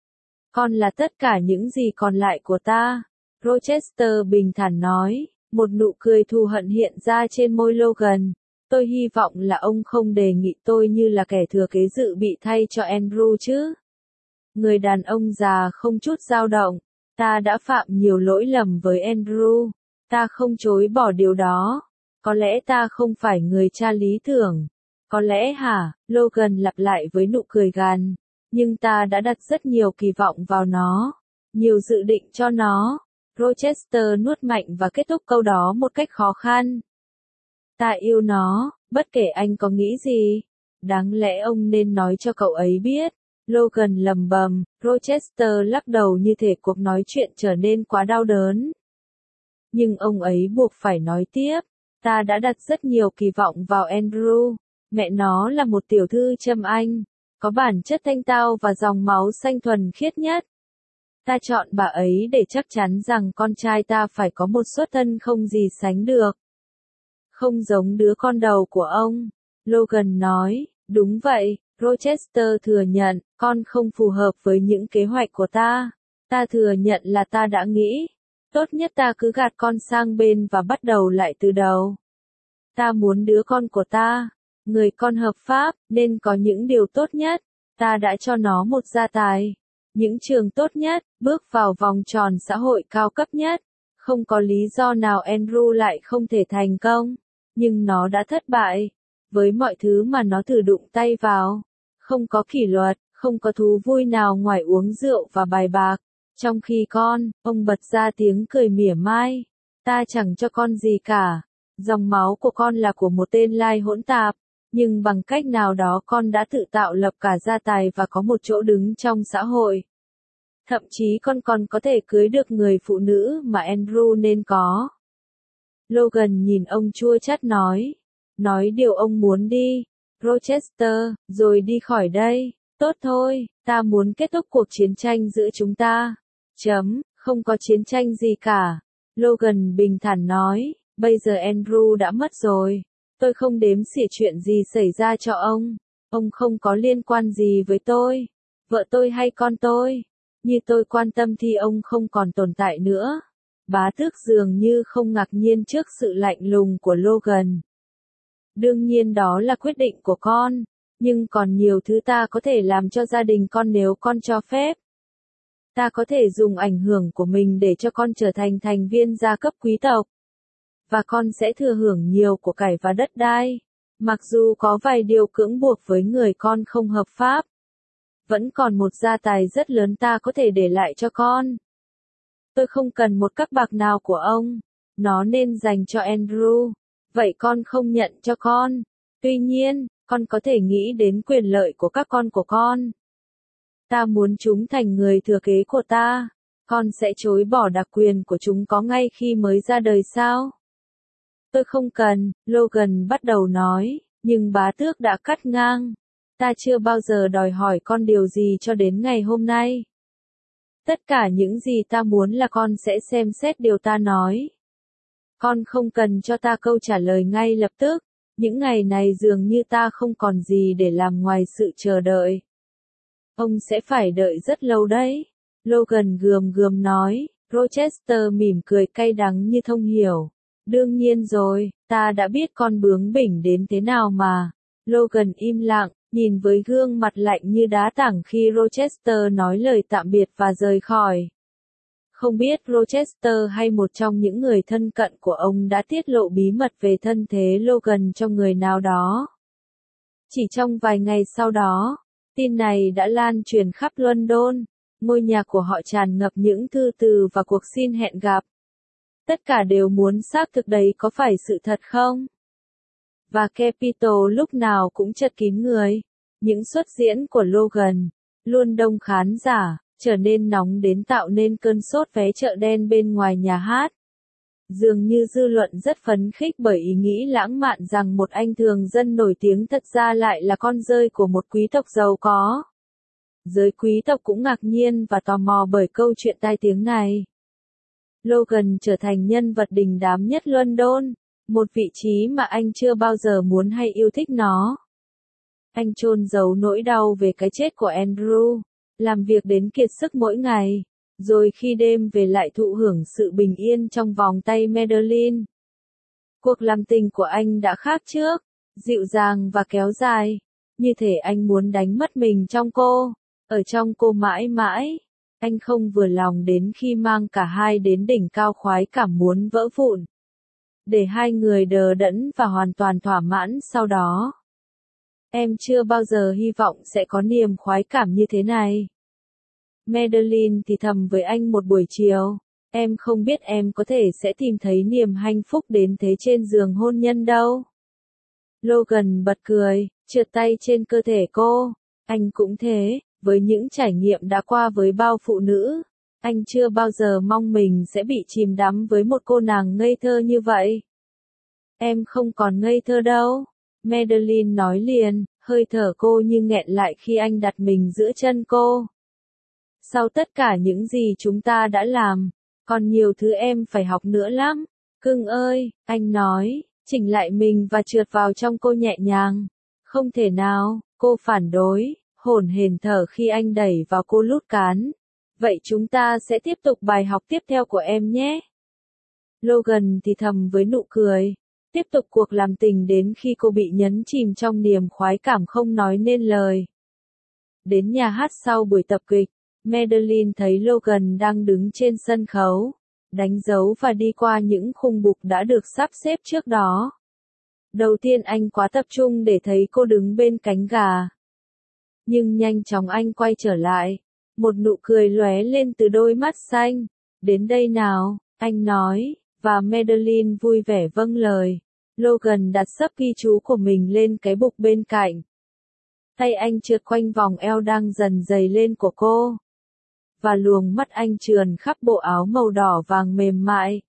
Con là tất cả những gì còn lại của ta. Rochester bình thản nói, một nụ cười thù hận hiện ra trên môi Logan. Tôi hy vọng là ông không đề nghị tôi như là kẻ thừa kế dự bị thay cho Andrew chứ. Người đàn ông già không chút dao động. Ta đã phạm nhiều lỗi lầm với Andrew. Ta không chối bỏ điều đó. Có lẽ ta không phải người cha lý tưởng. Có lẽ hả? Logan lặp lại với nụ cười gằn. Nhưng ta đã đặt rất nhiều kỳ vọng vào nó. Nhiều dự định cho nó. Rochester nuốt mạnh và kết thúc câu đó một cách khó khăn. Ta yêu nó, bất kể anh có nghĩ gì. Đáng lẽ ông nên nói cho cậu ấy biết. Logan lầm bầm, Rochester lắc đầu như thể cuộc nói chuyện trở nên quá đau đớn. Nhưng ông ấy buộc phải nói tiếp. Ta đã đặt rất nhiều kỳ vọng vào Andrew. Mẹ nó là một tiểu thư châm anh. Có bản chất thanh tao và dòng máu xanh thuần khiết nhất. Ta chọn bà ấy để chắc chắn rằng con trai ta phải có một xuất thân không gì sánh được. Không giống đứa con đầu của ông. Logan nói, đúng vậy, Rochester thừa nhận, con không phù hợp với những kế hoạch của ta. Ta thừa nhận là ta đã nghĩ. Tốt nhất ta cứ gạt con sang bên và bắt đầu lại từ đầu. Ta muốn đứa con của ta, người con hợp pháp, nên có những điều tốt nhất. Ta đã cho nó một gia tài, những trường tốt nhất, bước vào vòng tròn xã hội cao cấp nhất. Không có lý do nào Andrew lại không thể thành công. Nhưng nó đã thất bại. Với mọi thứ mà nó thử đụng tay vào. Không có kỷ luật, Không có thú vui nào ngoài uống rượu và bài bạc. Trong khi con, ông bật ra tiếng cười mỉa mai. Ta chẳng cho con gì cả. Dòng máu của con là của một tên lai hỗn tạp. Nhưng bằng cách nào đó con đã tự tạo lập cả gia tài và có một chỗ đứng trong xã hội. Thậm chí con còn có thể cưới được người phụ nữ mà Andrew nên có. Logan nhìn ông chua chát nói. Nói điều ông muốn đi, Rochester, rồi đi khỏi đây. Tốt thôi, ta muốn kết thúc cuộc chiến tranh giữa chúng ta. Chấm, không có chiến tranh gì cả. Logan bình thản nói, bây giờ Andrew đã mất rồi. Tôi không đếm xỉa chuyện gì xảy ra cho ông. Ông không có liên quan gì với tôi, vợ tôi hay con tôi. Như tôi quan tâm thì ông không còn tồn tại nữa. Bá tước dường như không ngạc nhiên trước sự lạnh lùng của Logan. Đương nhiên đó là quyết định của con, nhưng còn nhiều thứ ta có thể làm cho gia đình con nếu con cho phép. Ta có thể dùng ảnh hưởng của mình để cho con trở thành thành viên gia cấp quý tộc. Và con sẽ thừa hưởng nhiều của cải và đất đai. Mặc dù có vài điều cưỡng buộc với người con không hợp pháp. Vẫn còn một gia tài rất lớn ta có thể để lại cho con. Tôi không cần một các bạc nào của ông. Nó nên dành cho Andrew. Vậy con không nhận cho con. Tuy nhiên, con có thể nghĩ đến quyền lợi của các con của con. Ta muốn chúng thành người thừa kế của ta. Con sẽ chối bỏ đặc quyền của chúng có ngay khi mới ra đời sao? Tôi không cần, Logan bắt đầu nói, nhưng bá tước đã cắt ngang. Ta chưa bao giờ đòi hỏi con điều gì cho đến ngày hôm nay. Tất cả những gì ta muốn là con sẽ xem xét điều ta nói. Con không cần cho ta câu trả lời ngay lập tức. Những ngày này dường như ta không còn gì để làm ngoài sự chờ đợi. Ông sẽ phải đợi rất lâu đấy. Logan gườm gườm nói, Rochester mỉm cười cay đắng như thông hiểu. Đương nhiên rồi, ta đã biết con bướng bỉnh đến thế nào mà. Logan im lặng, nhìn với gương mặt lạnh như đá tảng khi Rochester nói lời tạm biệt và rời khỏi. Không biết Rochester hay một trong những người thân cận của ông đã tiết lộ bí mật về thân thế Logan cho người nào đó. Chỉ trong vài ngày sau đó, tin này đã lan truyền khắp London. Ngôi nhà của họ tràn ngập những thư từ và cuộc xin hẹn gặp. Tất cả đều muốn xác thực đấy có phải sự thật không? Và Capitol lúc nào cũng chật kín người. Những xuất diễn của Logan, luôn đông khán giả, trở nên nóng đến tạo nên cơn sốt vé chợ đen bên ngoài nhà hát. Dường như dư luận rất phấn khích bởi ý nghĩ lãng mạn rằng một anh thường dân nổi tiếng thật ra lại là con rơi của một quý tộc giàu có. Giới quý tộc cũng ngạc nhiên và tò mò bởi câu chuyện tai tiếng này. Logan trở thành nhân vật đình đám nhất London, một vị trí mà anh chưa bao giờ muốn hay yêu thích nó. Anh chôn giấu nỗi đau về cái chết của Andrew, làm việc đến kiệt sức mỗi ngày, rồi khi đêm về lại thụ hưởng sự bình yên trong vòng tay Madeline. Cuộc làm tình của anh đã khác trước, dịu dàng và kéo dài, như thể anh muốn đánh mất mình trong cô, ở trong cô mãi mãi. Anh không vừa lòng đến khi mang cả hai đến đỉnh cao khoái cảm muốn vỡ vụn. Để hai người đờ đẫn và hoàn toàn thỏa mãn sau đó. Em chưa bao giờ hy vọng sẽ có niềm khoái cảm như thế này. Madeline thì thầm với anh một buổi chiều. Em không biết em có thể sẽ tìm thấy niềm hạnh phúc đến thế trên giường hôn nhân đâu. Logan bật cười, trượt tay trên cơ thể cô. Anh cũng thế, với những trải nghiệm đã qua với bao phụ nữ. Anh chưa bao giờ mong mình sẽ bị chìm đắm với một cô nàng ngây thơ như vậy. Em không còn ngây thơ đâu. Madeline nói liền, hơi thở cô như nghẹn lại khi anh đặt mình giữa chân cô. Sau tất cả những gì chúng ta đã làm, còn nhiều thứ em phải học nữa lắm. Cưng ơi, anh nói, chỉnh lại mình và trượt vào trong cô nhẹ nhàng. Không thể nào, cô phản đối, hổn hển thở khi anh đẩy vào cô lút cán. Vậy chúng ta sẽ tiếp tục bài học tiếp theo của em nhé. Logan thì thầm với nụ cười. Tiếp tục cuộc làm tình đến khi cô bị nhấn chìm trong niềm khoái cảm không nói nên lời. Đến nhà hát sau buổi tập kịch, Madeline thấy Logan đang đứng trên sân khấu, đánh dấu và đi qua những khung bục đã được sắp xếp trước đó. Đầu tiên anh quá tập trung để thấy cô đứng bên cánh gà. Nhưng nhanh chóng anh quay trở lại. Một nụ cười lóe lên từ đôi mắt xanh. Đến đây nào, anh nói, và Madeline vui vẻ vâng lời. Logan đặt sấp ghi chú của mình lên cái bục bên cạnh. Tay anh trượt quanh vòng eo đang dần dày lên của cô. Và luồng mắt anh trườn khắp bộ áo màu đỏ vàng mềm mại.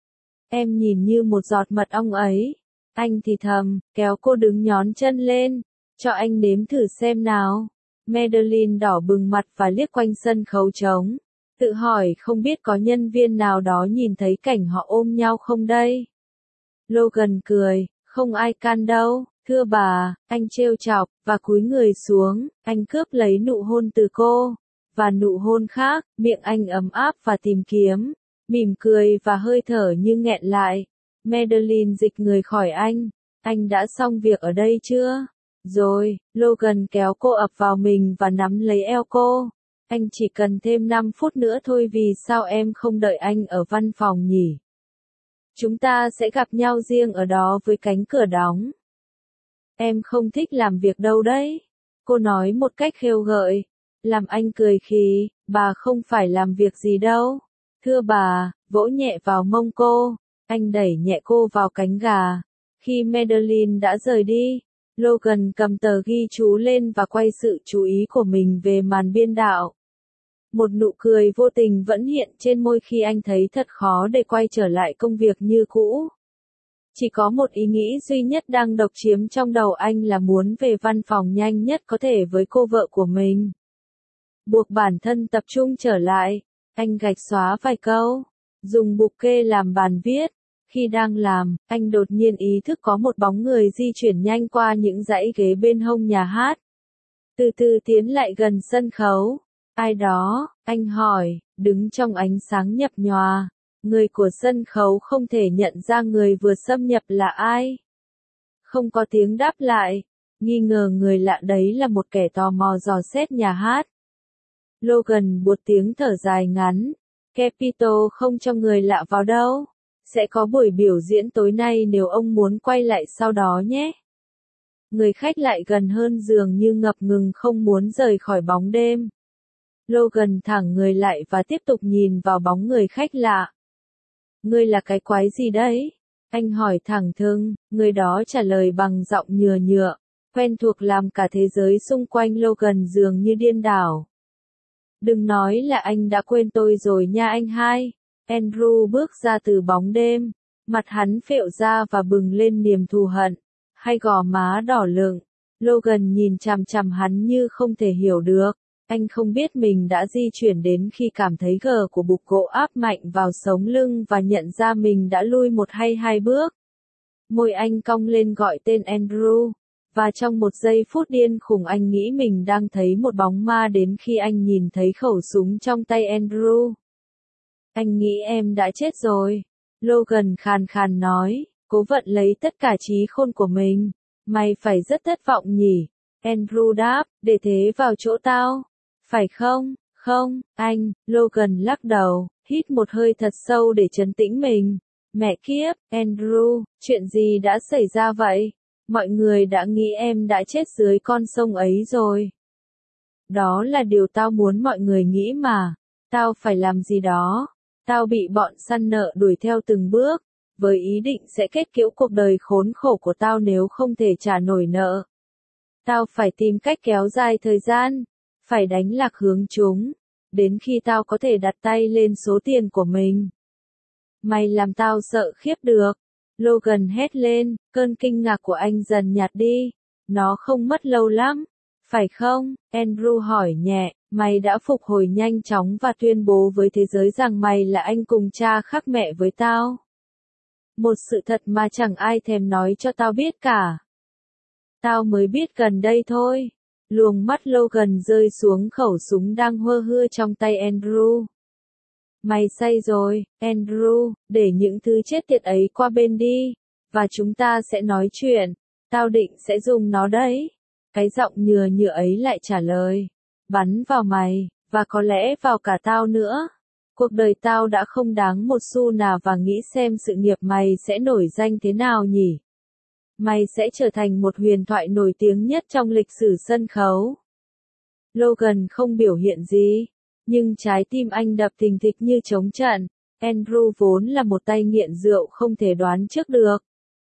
Em nhìn như một giọt mật ong ấy. Anh thì thầm, kéo cô đứng nhón chân lên. Cho anh nếm thử xem nào. Madeline đỏ bừng mặt và liếc quanh sân khấu trống. Tự hỏi không biết có nhân viên nào đó nhìn thấy cảnh họ ôm nhau không đây. Logan cười, không ai can đâu, thưa bà, anh trêu chọc, và cúi người xuống, anh cướp lấy nụ hôn từ cô. Và nụ hôn khác, miệng anh ấm áp và tìm kiếm, mỉm cười và hơi thở như nghẹn lại. Madeline dịch người khỏi anh, anh đã xong việc ở đây chưa? Rồi, Logan kéo cô ập vào mình và nắm lấy eo cô. Anh chỉ cần thêm năm phút nữa thôi, vì sao em không đợi anh ở văn phòng nhỉ? Chúng ta sẽ gặp nhau riêng ở đó với cánh cửa đóng. Em không thích làm việc đâu đấy. Cô nói một cách khêu gợi. Làm anh cười khì, bà không phải làm việc gì đâu. Thưa bà, vỗ nhẹ vào mông cô. Anh đẩy nhẹ cô vào cánh gà. Khi Madeline đã rời đi, Logan cầm tờ ghi chú lên và quay sự chú ý của mình về màn biên đạo. Một nụ cười vô tình vẫn hiện trên môi khi anh thấy thật khó để quay trở lại công việc như cũ. Chỉ có một ý nghĩ duy nhất đang độc chiếm trong đầu anh là muốn về văn phòng nhanh nhất có thể với cô vợ của mình. Buộc bản thân tập trung trở lại, anh gạch xóa vài câu, dùng bục kê làm bàn viết. Khi đang làm, anh đột nhiên ý thức có một bóng người di chuyển nhanh qua những dãy ghế bên hông nhà hát. Từ từ tiến lại gần sân khấu. Ai đó, anh hỏi, đứng trong ánh sáng nhập nhòa. Người của sân khấu không thể nhận ra người vừa xâm nhập là ai. Không có tiếng đáp lại, nghi ngờ người lạ đấy là một kẻ tò mò dò xét nhà hát. Logan buột tiếng thở dài ngắn. Capitol không cho người lạ vào đâu. Sẽ có buổi biểu diễn tối nay nếu ông muốn quay lại sau đó nhé. Người khách lại gần hơn, dường như ngập ngừng không muốn rời khỏi bóng đêm. Logan thẳng người lại và tiếp tục nhìn vào bóng người khách lạ. Ngươi là cái quái gì đấy? Anh hỏi thẳng thừng, người đó trả lời bằng giọng nhừa nhựa, quen thuộc làm cả thế giới xung quanh Logan dường như điên đảo. Đừng nói là anh đã quên tôi rồi nha anh hai. Andrew bước ra từ bóng đêm, mặt hắn phễu ra và bừng lên niềm thù hận, hai gò má đỏ lựng. Logan nhìn chằm chằm hắn như không thể hiểu được. Anh không biết mình đã di chuyển đến khi cảm thấy gờ của bục gỗ áp mạnh vào sống lưng và nhận ra mình đã lui một hay hai bước. Môi anh cong lên gọi tên Andrew, và trong một giây phút điên khùng anh nghĩ mình đang thấy một bóng ma đến khi anh nhìn thấy khẩu súng trong tay Andrew. Anh nghĩ em đã chết rồi. Logan khàn khàn nói, cố vận lấy tất cả trí khôn của mình. Mày phải rất thất vọng nhỉ? Andrew đáp, để thế vào chỗ tao. Phải không? Không, anh. Logan lắc đầu, hít một hơi thật sâu để trấn tĩnh mình. Mẹ kiếp, Andrew, chuyện gì đã xảy ra vậy? Mọi người đã nghĩ em đã chết dưới con sông ấy rồi. Đó là điều tao muốn mọi người nghĩ mà. Tao phải làm gì đó. Tao bị bọn săn nợ đuổi theo từng bước, với ý định sẽ kết liễu cuộc đời khốn khổ của tao nếu không thể trả nổi nợ. Tao phải tìm cách kéo dài thời gian, phải đánh lạc hướng chúng, đến khi tao có thể đặt tay lên số tiền của mình. Mày làm tao sợ khiếp được. Logan hét lên, cơn kinh ngạc của anh dần nhạt đi. Nó không mất lâu lắm, phải không? Andrew hỏi nhẹ, mày đã phục hồi nhanh chóng và tuyên bố với thế giới rằng mày là anh cùng cha khác mẹ với tao. Một sự thật mà chẳng ai thèm nói cho tao biết cả. Tao mới biết gần đây thôi. Luồng mắt Logan rơi xuống khẩu súng đang hơ hưa trong tay Andrew. Mày say rồi, Andrew, để những thứ chết tiệt ấy qua bên đi, và chúng ta sẽ nói chuyện. Tao định sẽ dùng nó đấy. Cái giọng nhừa nhựa ấy lại trả lời. Bắn vào mày, và có lẽ vào cả tao nữa. Cuộc đời tao đã không đáng một xu nào và nghĩ xem sự nghiệp mày sẽ nổi danh thế nào nhỉ? Mày sẽ trở thành một huyền thoại nổi tiếng nhất trong lịch sử sân khấu. Logan không biểu hiện gì, nhưng trái tim anh đập thình thịch như trống trận. Andrew vốn là một tay nghiện rượu không thể đoán trước được.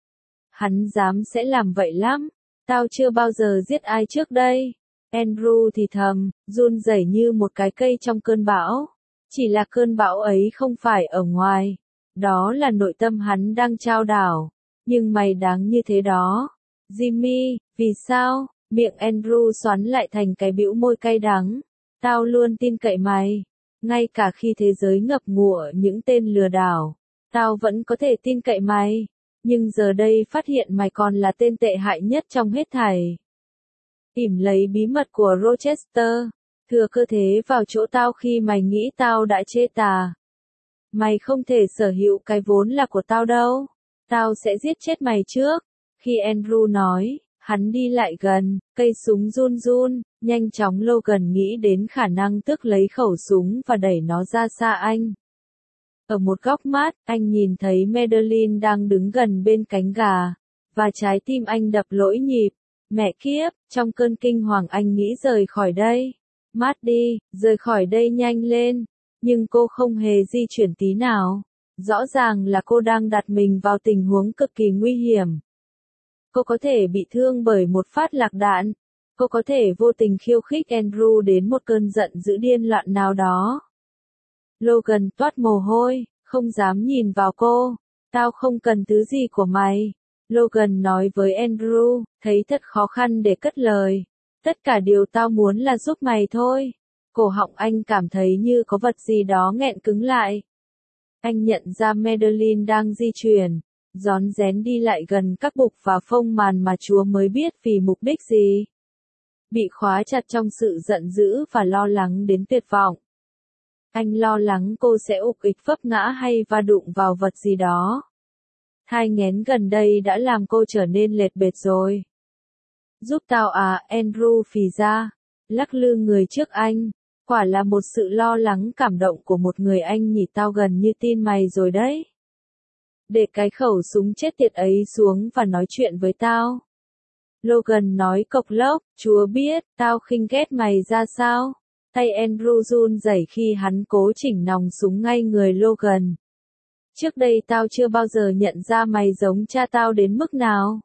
Hắn dám sẽ làm vậy lắm. Tao chưa bao giờ giết ai trước đây. Andrew thì thầm, run rẩy như một cái cây trong cơn bão. Chỉ là cơn bão ấy không phải ở ngoài. Đó là nội tâm hắn đang chao đảo. Nhưng mày đáng như thế đó. Jimmy, vì sao? Miệng Andrew xoắn lại thành cái bĩu môi cay đắng. Tao luôn tin cậy mày. Ngay cả khi thế giới ngập ngụa những tên lừa đảo. Tao vẫn có thể tin cậy mày. Nhưng giờ đây phát hiện mày còn là tên tệ hại nhất trong hết thảy. Tìm lấy bí mật của Rochester. Thừa cơ thế vào chỗ tao khi mày nghĩ tao đã chê tà. Mày không thể sở hữu cái vốn là của tao đâu. Tao sẽ giết chết mày trước. Khi Andrew nói, hắn đi lại gần, cây súng run run, nhanh chóng Logan nghĩ đến khả năng tước lấy khẩu súng và đẩy nó ra xa anh. Ở một góc mát, anh nhìn thấy Madeline đang đứng gần bên cánh gà, và trái tim anh đập lỗi nhịp. Mẹ kiếp, trong cơn kinh hoàng anh nghĩ rời khỏi đây. Mát đi, rời khỏi đây nhanh lên. Nhưng cô không hề di chuyển tí nào. Rõ ràng là cô đang đặt mình vào tình huống cực kỳ nguy hiểm. Cô có thể bị thương bởi một phát lạc đạn. Cô có thể vô tình khiêu khích Andrew đến một cơn giận dữ điên loạn nào đó. Logan toát mồ hôi, không dám nhìn vào cô. Tao không cần thứ gì của mày. Logan nói với Andrew, thấy thật khó khăn để cất lời. Tất cả điều tao muốn là giúp mày thôi. Cổ họng anh cảm thấy như có vật gì đó nghẹn cứng lại. Anh nhận ra Madeline đang di chuyển, rón rén đi lại gần các bục và phông màn mà Chúa mới biết vì mục đích gì. Bị khóa chặt trong sự giận dữ và lo lắng đến tuyệt vọng. Anh lo lắng cô sẽ ục ịch vấp ngã hay va đụng vào vật gì đó. Thai nghén gần đây đã làm cô trở nên lệch bệt rồi. Giúp tao à, Andrew phì ra, lắc lư người trước anh. Quả là một sự lo lắng cảm động của một người anh nhỉ, tao gần như tin mày rồi đấy. Để cái khẩu súng chết tiệt ấy xuống và nói chuyện với tao. Logan nói cộc lốc, Chúa biết, tao khinh ghét mày ra sao. Tay Andrew run rẩy khi hắn cố chỉnh nòng súng ngay người Logan. Trước đây tao chưa bao giờ nhận ra mày giống cha tao đến mức nào.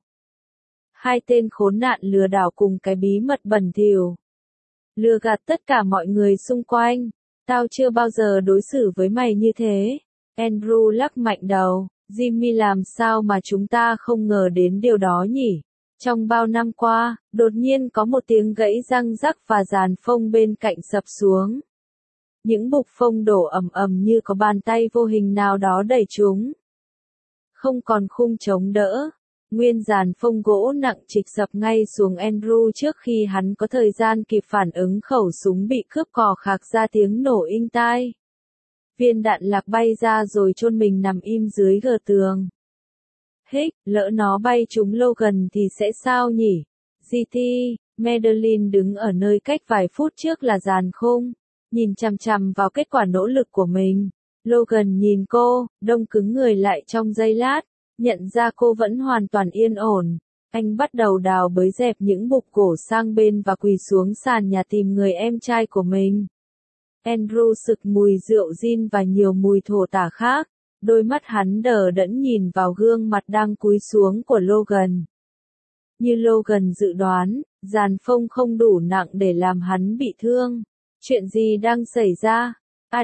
Hai tên khốn nạn lừa đảo cùng cái bí mật bẩn thỉu. Lừa gạt tất cả mọi người xung quanh. Tao chưa bao giờ đối xử với mày như thế. Andrew lắc mạnh đầu. Jimmy, làm sao mà chúng ta không ngờ đến điều đó nhỉ? Trong bao năm qua, đột nhiên có một tiếng gãy răng rắc và dàn phông bên cạnh sập xuống. Những bục phông đổ ầm ầm như có bàn tay vô hình nào đó đẩy chúng. Không còn khung chống đỡ. Nguyên dàn phông gỗ nặng trịch sập ngay xuống Andrew trước khi hắn có thời gian kịp phản ứng. Khẩu súng bị cướp cò khạc ra tiếng nổ inh tai. Viên đạn lạc bay ra rồi chôn mình nằm im dưới gờ tường. Hích, lỡ nó bay trúng Logan thì sẽ sao nhỉ? giê tê, Madeline đứng ở nơi cách vài phút trước là dàn khung, nhìn chằm chằm vào kết quả nỗ lực của mình. Logan nhìn cô, đông cứng người lại trong giây lát, nhận ra cô vẫn hoàn toàn yên ổn. Anh bắt đầu đào bới dẹp những bục cổ sang bên và quỳ xuống sàn nhà tìm người em trai của mình. Andrew sực mùi rượu gin và nhiều mùi thổ tả khác. Đôi mắt hắn đờ đẫn nhìn vào gương mặt đang cúi xuống của Logan. Như Logan dự đoán, dàn phông không đủ nặng để làm hắn bị thương. Chuyện gì đang xảy ra?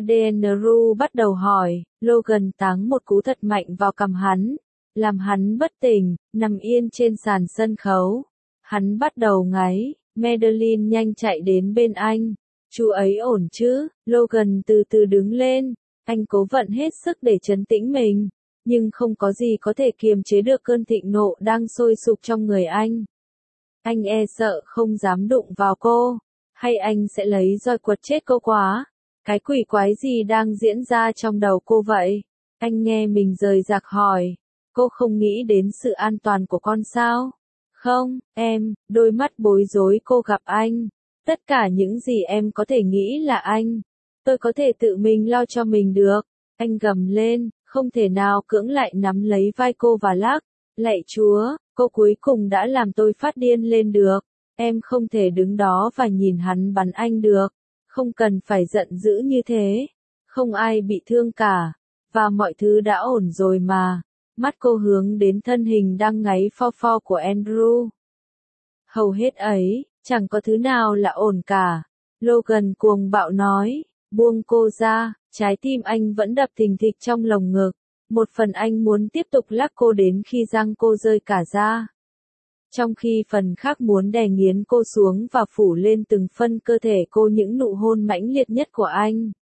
Andrew bắt đầu hỏi. Logan táng một cú thật mạnh vào cằm hắn, làm hắn bất tỉnh, nằm yên trên sàn sân khấu. Hắn bắt đầu ngáy. Madeline nhanh chạy đến bên anh. Chú ấy ổn chứ? Logan từ từ đứng lên. Anh cố vận hết sức để trấn tĩnh mình, nhưng không có gì có thể kiềm chế được cơn thịnh nộ đang sôi sục trong người anh. Anh e sợ không dám đụng vào cô, hay anh sẽ lấy roi quật chết cô quá. Cái quỷ quái gì đang diễn ra trong đầu cô vậy? Anh nghe mình rời rạc hỏi. Cô không nghĩ đến sự an toàn của con sao? Không, em, đôi mắt bối rối cô gặp anh. Tất cả những gì em có thể nghĩ là anh. Tôi có thể tự mình lo cho mình được. Anh gầm lên, không thể nào cưỡng lại nắm lấy vai cô và lắc. Lạy Chúa, cô cuối cùng đã làm tôi phát điên lên được. Em không thể đứng đó và nhìn hắn bắn anh được. Không cần phải giận dữ như thế. Không ai bị thương cả. Và mọi thứ đã ổn rồi mà. Mắt cô hướng đến thân hình đang ngáy pho pho của Andrew. Hầu hết ấy, chẳng có thứ nào là ổn cả. Logan cuồng bạo nói, buông cô ra, trái tim anh vẫn đập thình thịch trong lồng ngực. Một phần anh muốn tiếp tục lắc cô đến khi răng cô rơi cả ra. Trong khi phần khác muốn đè nghiến cô xuống và phủ lên từng phân cơ thể cô những nụ hôn mãnh liệt nhất của anh.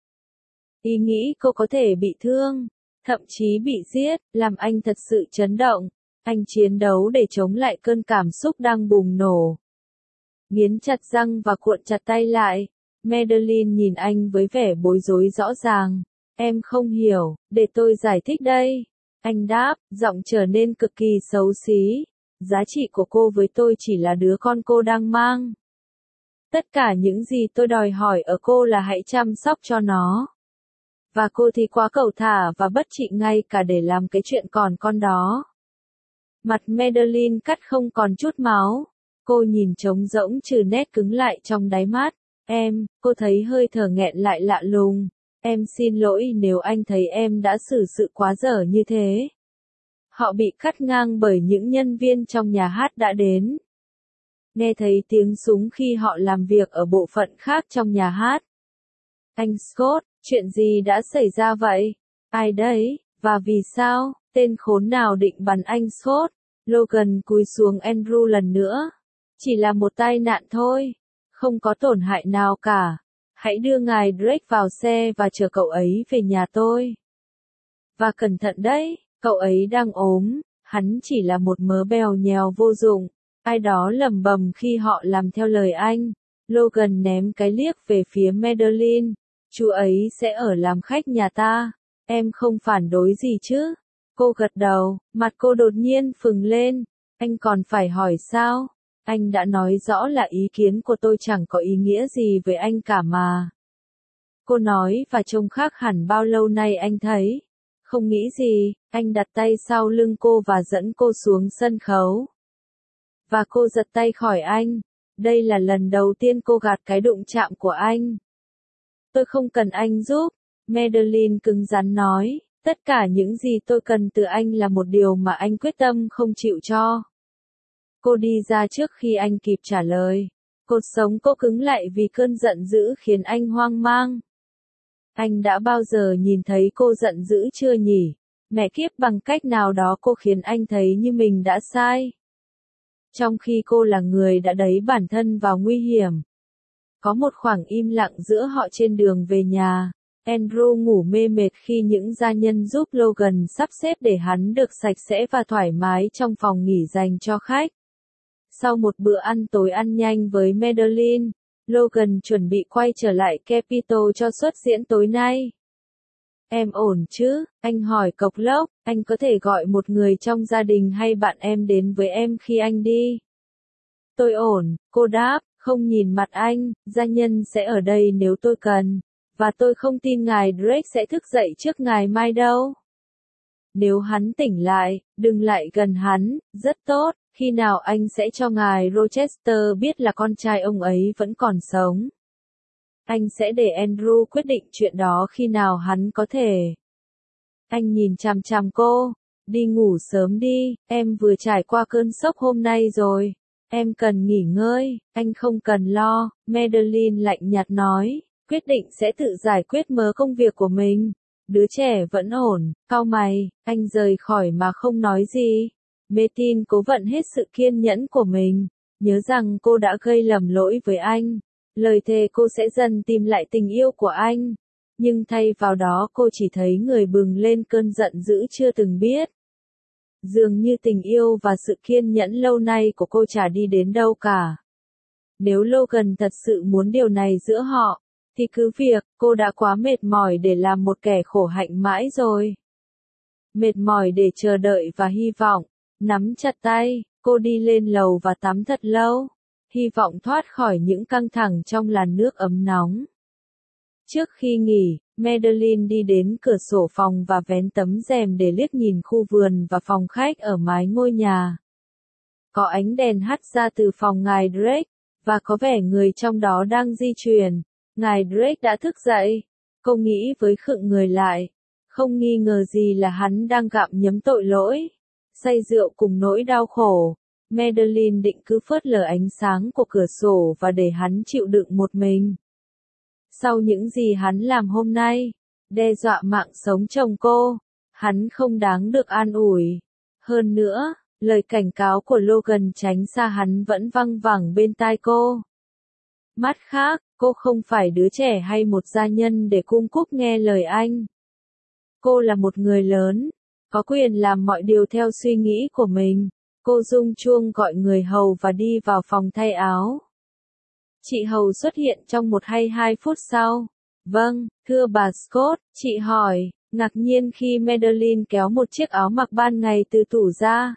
Ý nghĩ cô có thể bị thương, thậm chí bị giết, làm anh thật sự chấn động. Anh chiến đấu để chống lại cơn cảm xúc đang bùng nổ. Nghiến chặt răng và cuộn chặt tay lại. Madeline nhìn anh với vẻ bối rối rõ ràng. Em không hiểu, để tôi giải thích đây. Anh đáp, giọng trở nên cực kỳ xấu xí. Giá trị của cô với tôi chỉ là đứa con cô đang mang. Tất cả những gì tôi đòi hỏi ở cô là hãy chăm sóc cho nó. Và cô thì quá cẩu thả và bất trị ngay cả để làm cái chuyện còn con đó. Mặt Madeline cắt không còn chút máu. Cô nhìn trống rỗng trừ nét cứng lại trong đáy mắt. Em, cô thấy hơi thở nghẹn lại lạ lùng. Em xin lỗi nếu anh thấy em đã xử sự quá dở như thế. Họ bị cắt ngang bởi những nhân viên trong nhà hát đã đến. Nghe thấy tiếng súng khi họ làm việc ở bộ phận khác trong nhà hát. Anh Scott, chuyện gì đã xảy ra vậy? Ai đấy? Và vì sao? Tên khốn nào định bắn anh Scott? Logan cúi xuống Andrew lần nữa. Chỉ là một tai nạn thôi. Không có tổn hại nào cả. Hãy đưa ngài Drake vào xe và chở cậu ấy về nhà tôi. Và cẩn thận đấy, cậu ấy đang ốm, hắn chỉ là một mớ bèo nhèo vô dụng. Ai đó lẩm bẩm khi họ làm theo lời anh. Logan ném cái liếc về phía Madeline. Chú ấy sẽ ở làm khách nhà ta. Em không phản đối gì chứ? Cô gật đầu, mặt cô đột nhiên phừng lên. Anh còn phải hỏi sao? Anh đã nói rõ là ý kiến của tôi chẳng có ý nghĩa gì với anh cả mà. Cô nói và trông khác hẳn bao lâu nay anh thấy. Không nghĩ gì, anh đặt tay sau lưng cô và dẫn cô xuống sân khấu. Và cô giật tay khỏi anh. Đây là lần đầu tiên cô gạt cái đụng chạm của anh. Tôi không cần anh giúp, Madeline cứng rắn nói. Tất cả những gì tôi cần từ anh là một điều mà anh quyết tâm không chịu cho. Cô đi ra trước khi anh kịp trả lời. Cột sống cô cứng lại vì cơn giận dữ khiến anh hoang mang. Anh đã bao giờ nhìn thấy cô giận dữ chưa nhỉ? Mẹ kiếp, bằng cách nào đó cô khiến anh thấy như mình đã sai. Trong khi cô là người đã đẩy bản thân vào nguy hiểm. Có một khoảng im lặng giữa họ trên đường về nhà. Andrew ngủ mê mệt khi những gia nhân giúp Logan sắp xếp để hắn được sạch sẽ và thoải mái trong phòng nghỉ dành cho khách. Sau một bữa ăn tối ăn nhanh với Madeline, Logan chuẩn bị quay trở lại Capitol cho suất diễn tối nay. Em ổn chứ? Anh hỏi cộc lốc. Anh có thể gọi một người trong gia đình hay bạn em đến với em khi anh đi. Tôi ổn, cô đáp, không nhìn mặt anh. Gia nhân sẽ ở đây nếu tôi cần. Và tôi không tin ngài Drake sẽ thức dậy trước ngày mai đâu. Nếu hắn tỉnh lại, đừng lại gần hắn. Rất tốt. Khi nào anh sẽ cho ngài Rochester biết là con trai ông ấy vẫn còn sống? Anh sẽ để Andrew quyết định chuyện đó khi nào hắn có thể. Anh nhìn chằm chằm cô. Đi ngủ sớm đi, em vừa trải qua cơn sốc hôm nay rồi. Em cần nghỉ ngơi, anh không cần lo, Madeline lạnh nhạt nói. Quyết định sẽ tự giải quyết mớ công việc của mình. Đứa trẻ vẫn ổn, cau mày, anh rời khỏi mà không nói gì. Metin cố vận hết sự kiên nhẫn của mình. Nhớ rằng cô đã gây lầm lỗi với anh. Lời thề cô sẽ dần tìm lại tình yêu của anh. Nhưng thay vào đó cô chỉ thấy người bừng lên cơn giận dữ chưa từng biết. Dường như tình yêu và sự kiên nhẫn lâu nay của cô chả đi đến đâu cả. Nếu Logan thật sự muốn điều này giữa họ, thì cứ việc, cô đã quá mệt mỏi để làm một kẻ khổ hạnh mãi rồi. Mệt mỏi để chờ đợi và hy vọng. Nắm chặt tay, cô đi lên lầu và tắm thật lâu. Hy vọng thoát khỏi những căng thẳng trong làn nước ấm nóng. Trước khi nghỉ, Madeline đi đến cửa sổ phòng và vén tấm rèm để liếc nhìn khu vườn và phòng khách ở mái ngôi nhà. Có ánh đèn hắt ra từ phòng ngài Drake. và có vẻ người trong đó đang di chuyển. Ngài Drake đã thức dậy. Cô nghĩ với khựng người lại. Không nghi ngờ gì là hắn đang gặm nhấm tội lỗi. Say rượu cùng nỗi đau khổ. Madeline định cứ phớt lờ ánh sáng của cửa sổ và để hắn chịu đựng một mình. Sau những gì hắn làm hôm nay, đe dọa mạng sống chồng cô, hắn không đáng được an ủi. Hơn nữa, lời cảnh cáo của Logan tránh xa hắn vẫn văng vẳng bên tai cô. Mặt khác, cô không phải đứa trẻ hay một gia nhân để cung cúp nghe lời anh. Cô là một người lớn, có quyền làm mọi điều theo suy nghĩ của mình. Cô rung chuông gọi người hầu và đi vào phòng thay áo. Chị hầu xuất hiện trong một hay hai phút sau. Vâng, thưa bà Scott, chị hỏi, ngạc nhiên khi Madeline kéo một chiếc áo mặc ban ngày từ tủ ra.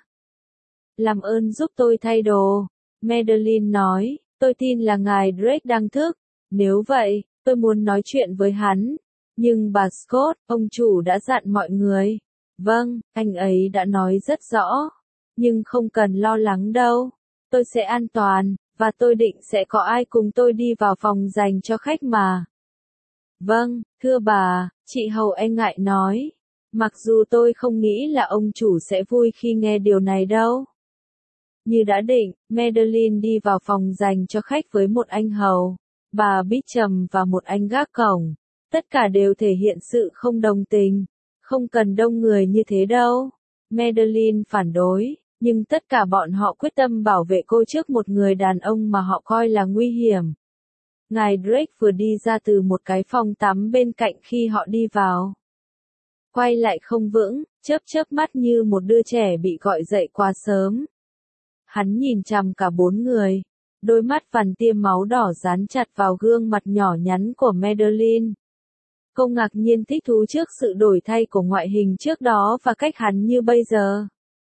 Làm ơn giúp tôi thay đồ. Madeline nói, tôi tin là ngài Drake đang thức. Nếu vậy, tôi muốn nói chuyện với hắn. Nhưng bà Scott, ông chủ đã dặn mọi người. Vâng, anh ấy đã nói rất rõ. Nhưng không cần lo lắng đâu. Tôi sẽ an toàn, và tôi định sẽ có ai cùng tôi đi vào phòng dành cho khách mà. Vâng, thưa bà, chị hầu e ngại nói. Mặc dù tôi không nghĩ là ông chủ sẽ vui khi nghe điều này đâu. Như đã định, Madeline đi vào phòng dành cho khách với một anh hầu, bà Beecham và một anh gác cổng. Tất cả đều thể hiện sự không đồng tình. Không cần đông người như thế đâu. Madeline phản đối, nhưng tất cả bọn họ quyết tâm bảo vệ cô trước một người đàn ông mà họ coi là nguy hiểm. Ngài Drake vừa đi ra từ một cái phòng tắm bên cạnh khi họ đi vào. Quay lại không vững, chớp chớp mắt như một đứa trẻ bị gọi dậy quá sớm. Hắn nhìn chằm cả bốn người, đôi mắt vằn tia máu đỏ dán chặt vào gương mặt nhỏ nhắn của Madeline. Cô ngạc nhiên thích thú trước sự đổi thay của ngoại hình trước đó và cách hắn như bây giờ.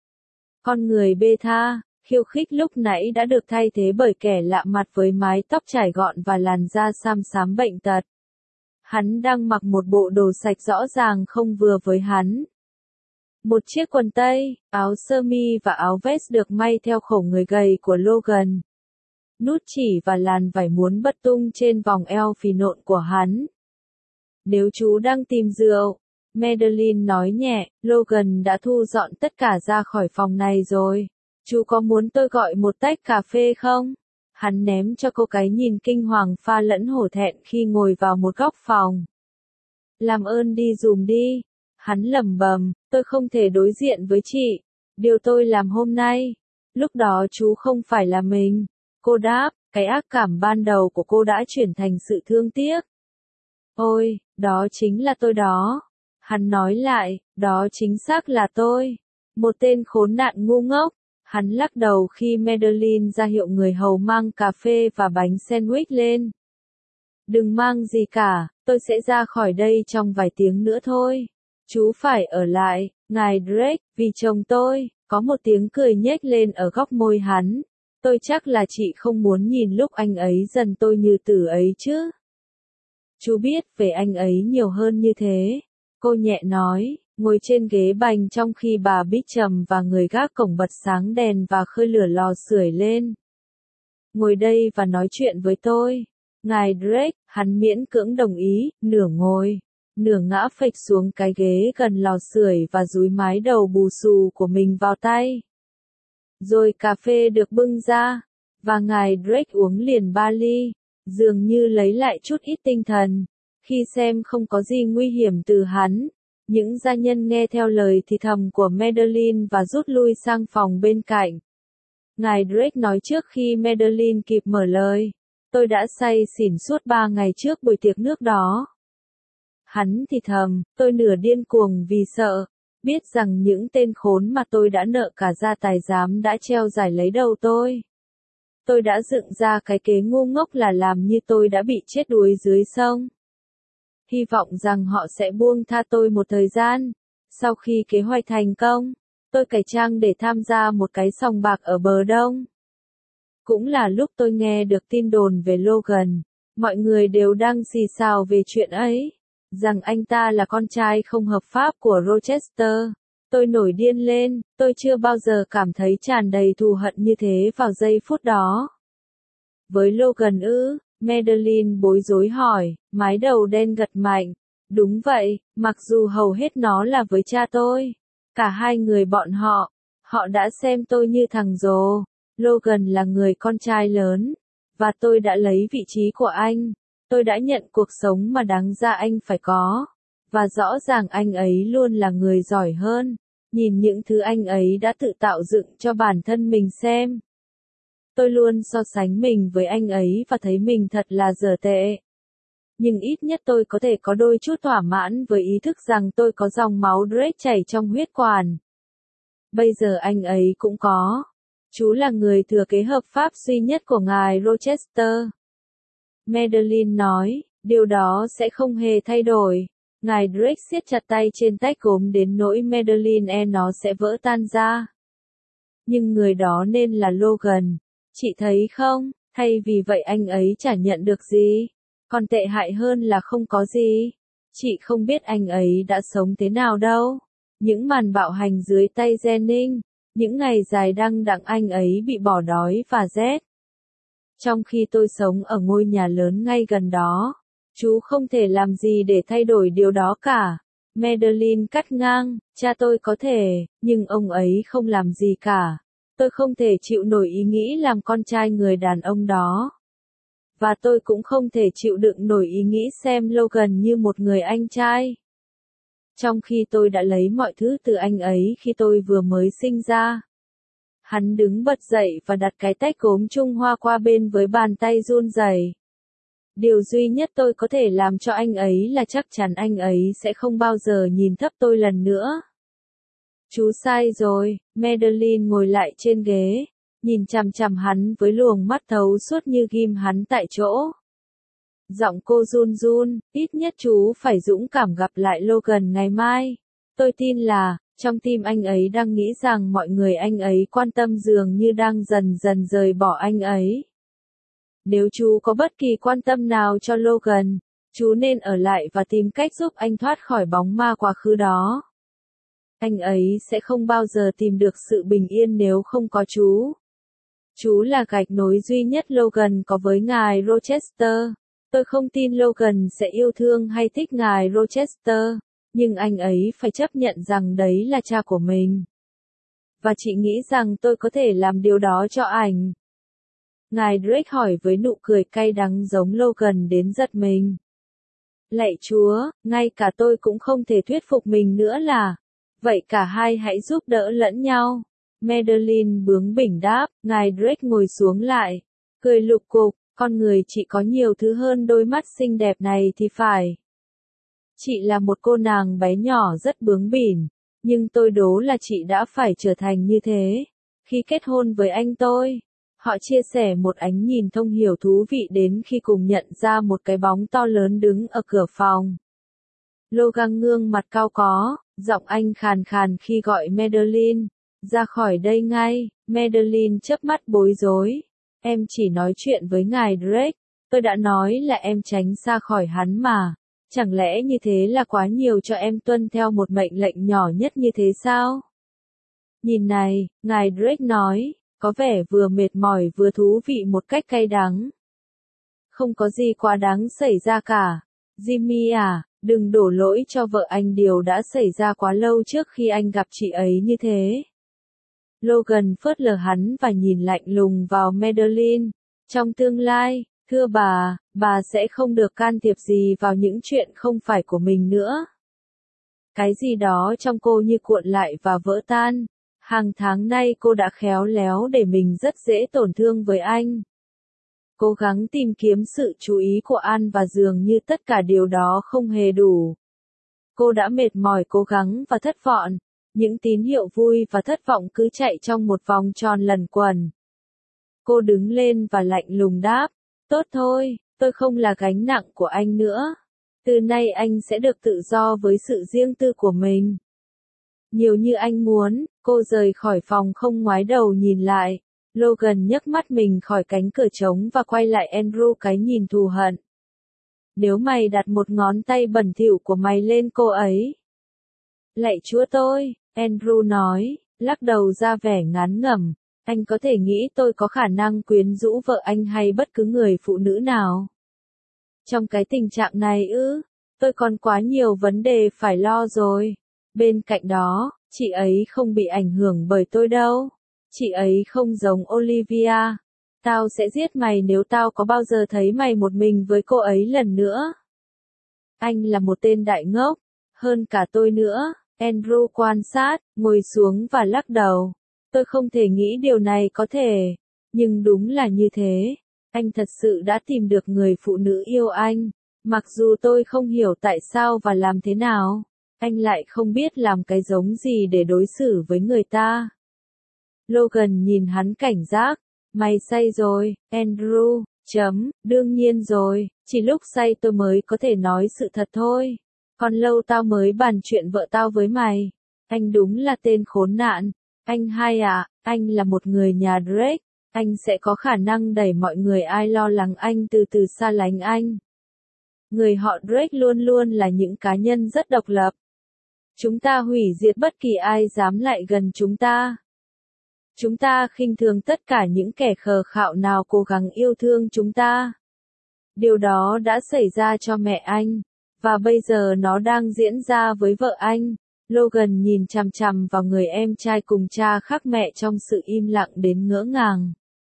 Con người beta, khiêu khích lúc nãy đã được thay thế bởi kẻ lạ mặt với mái tóc trải gọn và làn da xám xám bệnh tật. Hắn đang mặc một bộ đồ sạch rõ ràng không vừa với hắn. Một chiếc quần tây, áo sơ mi và áo vest được may theo khổ người gầy của Logan. Nút chỉ và làn vải muốn bật tung trên vòng eo phì nộn của hắn. Nếu chú đang tìm rượu, Madeline nói nhẹ, Logan đã thu dọn tất cả ra khỏi phòng này rồi. Chú có muốn tôi gọi một tách cà phê không? Hắn ném cho cô cái nhìn kinh hoàng pha lẫn hổ thẹn khi ngồi vào một góc phòng. Làm ơn đi dùm đi. Hắn lẩm bẩm, tôi không thể đối diện với chị. Điều tôi làm hôm nay. Lúc đó chú không phải là mình. Cô đáp, cái ác cảm ban đầu của cô đã chuyển thành sự thương tiếc. Ôi, đó chính là tôi đó. Hắn nói lại, đó chính xác là tôi. Một tên khốn nạn ngu ngốc. Hắn lắc đầu khi Madeline ra hiệu người hầu mang cà phê và bánh sandwich lên. Đừng mang gì cả, tôi sẽ ra khỏi đây trong vài tiếng nữa thôi. Chú phải ở lại, ngài Drake, vì chồng tôi. Có một tiếng cười nhếch lên ở góc môi hắn. Tôi chắc là chị không muốn nhìn lúc anh ấy dần tôi như tử ấy chứ. Chú biết về anh ấy nhiều hơn như thế. Cô nhẹ nói, ngồi trên ghế bành trong khi bà Beecham và người gác cổng bật sáng đèn và khơi lửa lò sưởi lên. Ngồi đây và nói chuyện với tôi. Ngài Drake, hắn miễn cưỡng đồng ý, nửa ngồi, nửa ngã phịch xuống cái ghế gần lò sưởi và dúi mái đầu bù xù của mình vào tay. Rồi cà phê được bưng ra, và ngài Drake uống liền ba ly, dường như lấy lại chút ít tinh thần. Khi xem không có gì nguy hiểm từ hắn, những gia nhân nghe theo lời thì thầm của Madeline và rút lui sang phòng bên cạnh. Ngài Drake nói trước khi Madeline kịp mở lời. Tôi đã say xỉn suốt ba ngày trước buổi tiệc nước đó. Hắn thì thầm, tôi nửa điên cuồng vì sợ, biết rằng những tên khốn mà tôi đã nợ cả gia tài giám đã treo giải lấy đầu tôi. Tôi đã dựng ra cái kế ngu ngốc là làm như tôi đã bị chết đuối dưới sông. Hy vọng rằng họ sẽ buông tha tôi một thời gian. Sau khi kế hoạch thành công, tôi cải trang để tham gia một cái sòng bạc ở bờ đông. Cũng là lúc tôi nghe được tin đồn về Logan. Mọi người đều đang xì xào về chuyện ấy. Rằng anh ta là con trai không hợp pháp của Rochester. Tôi nổi điên lên, tôi chưa bao giờ cảm thấy tràn đầy thù hận như thế vào giây phút đó. Với Logan ư? Madeline bối rối hỏi, mái đầu đen gật mạnh. Đúng vậy, mặc dù hầu hết nó là với cha tôi. Cả hai người bọn họ, họ đã xem tôi như thằng rồ. Logan là người con trai lớn, và tôi đã lấy vị trí của anh. Tôi đã nhận cuộc sống mà đáng ra anh phải có. Và rõ ràng anh ấy luôn là người giỏi hơn. Nhìn những thứ anh ấy đã tự tạo dựng cho bản thân mình xem. Tôi luôn so sánh mình với anh ấy và thấy mình thật là dở tệ. Nhưng ít nhất tôi có thể có đôi chút thỏa mãn với ý thức rằng tôi có dòng máu Drake chảy trong huyết quản. Bây giờ anh ấy cũng có. Chú là người thừa kế hợp pháp duy nhất của ngài Rochester. Madeline nói, điều đó sẽ không hề thay đổi. Ngài Drake siết chặt tay trên tách gốm đến nỗi Madeline e nó sẽ vỡ tan ra. Nhưng người đó nên là Logan. Chị thấy không, thay vì vậy anh ấy chả nhận được gì. Còn tệ hại hơn là không có gì. Chị không biết anh ấy đã sống thế nào đâu. Những màn bạo hành dưới tay Jennings, những ngày dài đăng đẵng anh ấy bị bỏ đói và rét. Trong khi tôi sống ở ngôi nhà lớn ngay gần đó, chú không thể làm gì để thay đổi điều đó cả. Madeline cắt ngang, cha tôi có thể, nhưng ông ấy không làm gì cả. Tôi không thể chịu nổi ý nghĩ làm con trai người đàn ông đó. Và tôi cũng không thể chịu đựng nổi ý nghĩ xem Logan như một người anh trai. Trong khi tôi đã lấy mọi thứ từ anh ấy khi tôi vừa mới sinh ra. Hắn đứng bật dậy và đặt cái tách gốm Trung Hoa qua bên với bàn tay run rẩy. Điều duy nhất tôi có thể làm cho anh ấy là chắc chắn anh ấy sẽ không bao giờ nhìn thấp tôi lần nữa. Chú sai rồi, Madeline ngồi lại trên ghế, nhìn chằm chằm hắn với luồng mắt thấu suốt như ghim hắn tại chỗ. Giọng cô run run, ít nhất chú phải dũng cảm gặp lại Logan ngày mai. Tôi tin là, trong tim anh ấy đang nghĩ rằng mọi người anh ấy quan tâm dường như đang dần dần rời bỏ anh ấy. Nếu chú có bất kỳ quan tâm nào cho Logan, chú nên ở lại và tìm cách giúp anh thoát khỏi bóng ma quá khứ đó. Anh ấy sẽ không bao giờ tìm được sự bình yên nếu không có chú. Chú là gạch nối duy nhất Logan có với ngài Rochester. Tôi không tin Logan sẽ yêu thương hay thích ngài Rochester, nhưng anh ấy phải chấp nhận rằng đấy là cha của mình. Và chị nghĩ rằng tôi có thể làm điều đó cho ảnh. Ngài Drake hỏi với nụ cười cay đắng giống Logan đến giật mình. Lạy Chúa, ngay cả tôi cũng không thể thuyết phục mình nữa là. Vậy cả hai hãy giúp đỡ lẫn nhau. Madeline bướng bỉnh đáp, ngài Drake ngồi xuống lại. Cười lục cục, con người chị có nhiều thứ hơn đôi mắt xinh đẹp này thì phải. Chị là một cô nàng bé nhỏ rất bướng bỉnh, nhưng tôi đố là chị đã phải trở thành như thế. Khi kết hôn với anh tôi, họ chia sẻ một ánh nhìn thông hiểu thú vị đến khi cùng nhận ra một cái bóng to lớn đứng ở cửa phòng. Logan ngương mặt cao có, giọng anh khàn khàn khi gọi Madeline. Ra khỏi đây ngay, Madeline chớp mắt bối rối. Em chỉ nói chuyện với ngài Drake, tôi đã nói là em tránh xa khỏi hắn mà. Chẳng lẽ như thế là quá nhiều cho em tuân theo một mệnh lệnh nhỏ nhất như thế sao? Nhìn này, ngài Drake nói, có vẻ vừa mệt mỏi vừa thú vị một cách cay đắng. Không có gì quá đáng xảy ra cả. Jimmy à, đừng đổ lỗi cho vợ anh, điều đã xảy ra quá lâu trước khi anh gặp chị ấy như thế. Logan phớt lờ hắn và nhìn lạnh lùng vào Madeline. Trong tương lai, thưa bà, bà sẽ không được can thiệp gì vào những chuyện không phải của mình nữa. Cái gì đó trong cô như cuộn lại và vỡ tan. Hàng tháng nay cô đã khéo léo để mình rất dễ tổn thương với anh. Cố gắng tìm kiếm sự chú ý của An và dường như tất cả điều đó không hề đủ. Cô đã mệt mỏi cố gắng và thất vọng. Những tín hiệu vui và thất vọng cứ chạy trong một vòng tròn lẩn quẩn. Cô đứng lên và lạnh lùng đáp. Tốt thôi, tôi không là gánh nặng của anh nữa. Từ nay anh sẽ được tự do với sự riêng tư của mình. Nhiều như anh muốn, cô rời khỏi phòng không ngoái đầu nhìn lại. Logan nhấc mắt mình khỏi cánh cửa trống và quay lại Andrew cái nhìn thù hận. Nếu mày đặt một ngón tay bẩn thỉu của mày lên cô ấy. Lạy Chúa tôi, Andrew nói, lắc đầu ra vẻ ngán ngẩm. Anh có thể nghĩ tôi có khả năng quyến rũ vợ anh hay bất cứ người phụ nữ nào. Trong cái tình trạng này ư, tôi còn quá nhiều vấn đề phải lo rồi. Bên cạnh đó, chị ấy không bị ảnh hưởng bởi tôi đâu. Chị ấy không giống Olivia. Tao sẽ giết mày nếu tao có bao giờ thấy mày một mình với cô ấy lần nữa. Anh là một tên đại ngốc, hơn cả tôi nữa. Andrew quan sát, ngồi xuống và lắc đầu. Tôi không thể nghĩ điều này có thể. Nhưng đúng là như thế. Anh thật sự đã tìm được người phụ nữ yêu anh. Mặc dù tôi không hiểu tại sao và làm thế nào. Anh lại không biết làm cái giống gì để đối xử với người ta. Logan nhìn hắn cảnh giác. Mày say rồi, Andrew, chấm, đương nhiên rồi, chỉ lúc say tôi mới có thể nói sự thật thôi. Còn lâu tao mới bàn chuyện vợ tao với mày. Anh đúng là tên khốn nạn. Anh hai à, anh là một người nhà Drake. Anh sẽ có khả năng đẩy mọi người ai lo lắng anh từ từ xa lánh anh. Người họ Drake luôn luôn là những cá nhân rất độc lập. Chúng ta hủy diệt bất kỳ ai dám lại gần chúng ta. Chúng ta khinh thường tất cả những kẻ khờ khạo nào cố gắng yêu thương chúng ta. Điều đó đã xảy ra cho mẹ anh, và bây giờ nó đang diễn ra với vợ anh. Logan nhìn chằm chằm vào người em trai cùng cha khác mẹ trong sự im lặng đến ngỡ ngàng.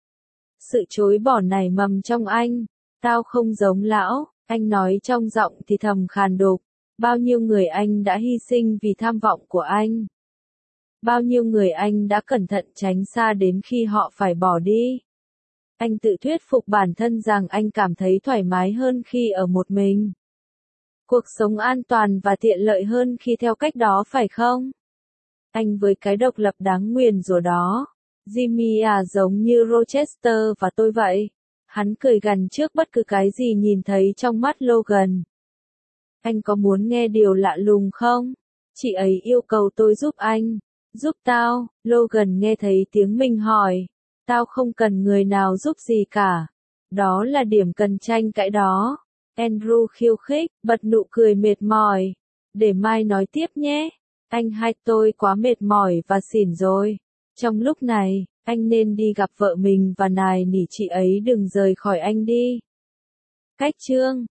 Sự chối bỏ nảy mầm trong anh. Tao không giống lão, anh nói trong giọng thì thầm khàn đục. Bao nhiêu người anh đã hy sinh vì tham vọng của anh. Bao nhiêu người anh đã cẩn thận tránh xa đến khi họ phải bỏ đi. Anh tự thuyết phục bản thân rằng anh cảm thấy thoải mái hơn khi ở một mình. Cuộc sống an toàn và tiện lợi hơn khi theo cách đó phải không? Anh với cái độc lập đáng nguyền rủa đó. Jimmy à, giống như Rochester và tôi vậy. Hắn cười gằn trước bất cứ cái gì nhìn thấy trong mắt Logan. Anh có muốn nghe điều lạ lùng không? Chị ấy yêu cầu tôi giúp anh. Giúp tao, Logan nghe thấy tiếng mình hỏi. Tao không cần người nào giúp gì cả. Đó là điểm cần tranh cãi đó. Andrew khiêu khích, bật nụ cười mệt mỏi. Để mai nói tiếp nhé. Anh hai tôi quá mệt mỏi và xỉn rồi. Trong lúc này, anh nên đi gặp vợ mình và nài nỉ chị ấy đừng rời khỏi anh đi. Cách chương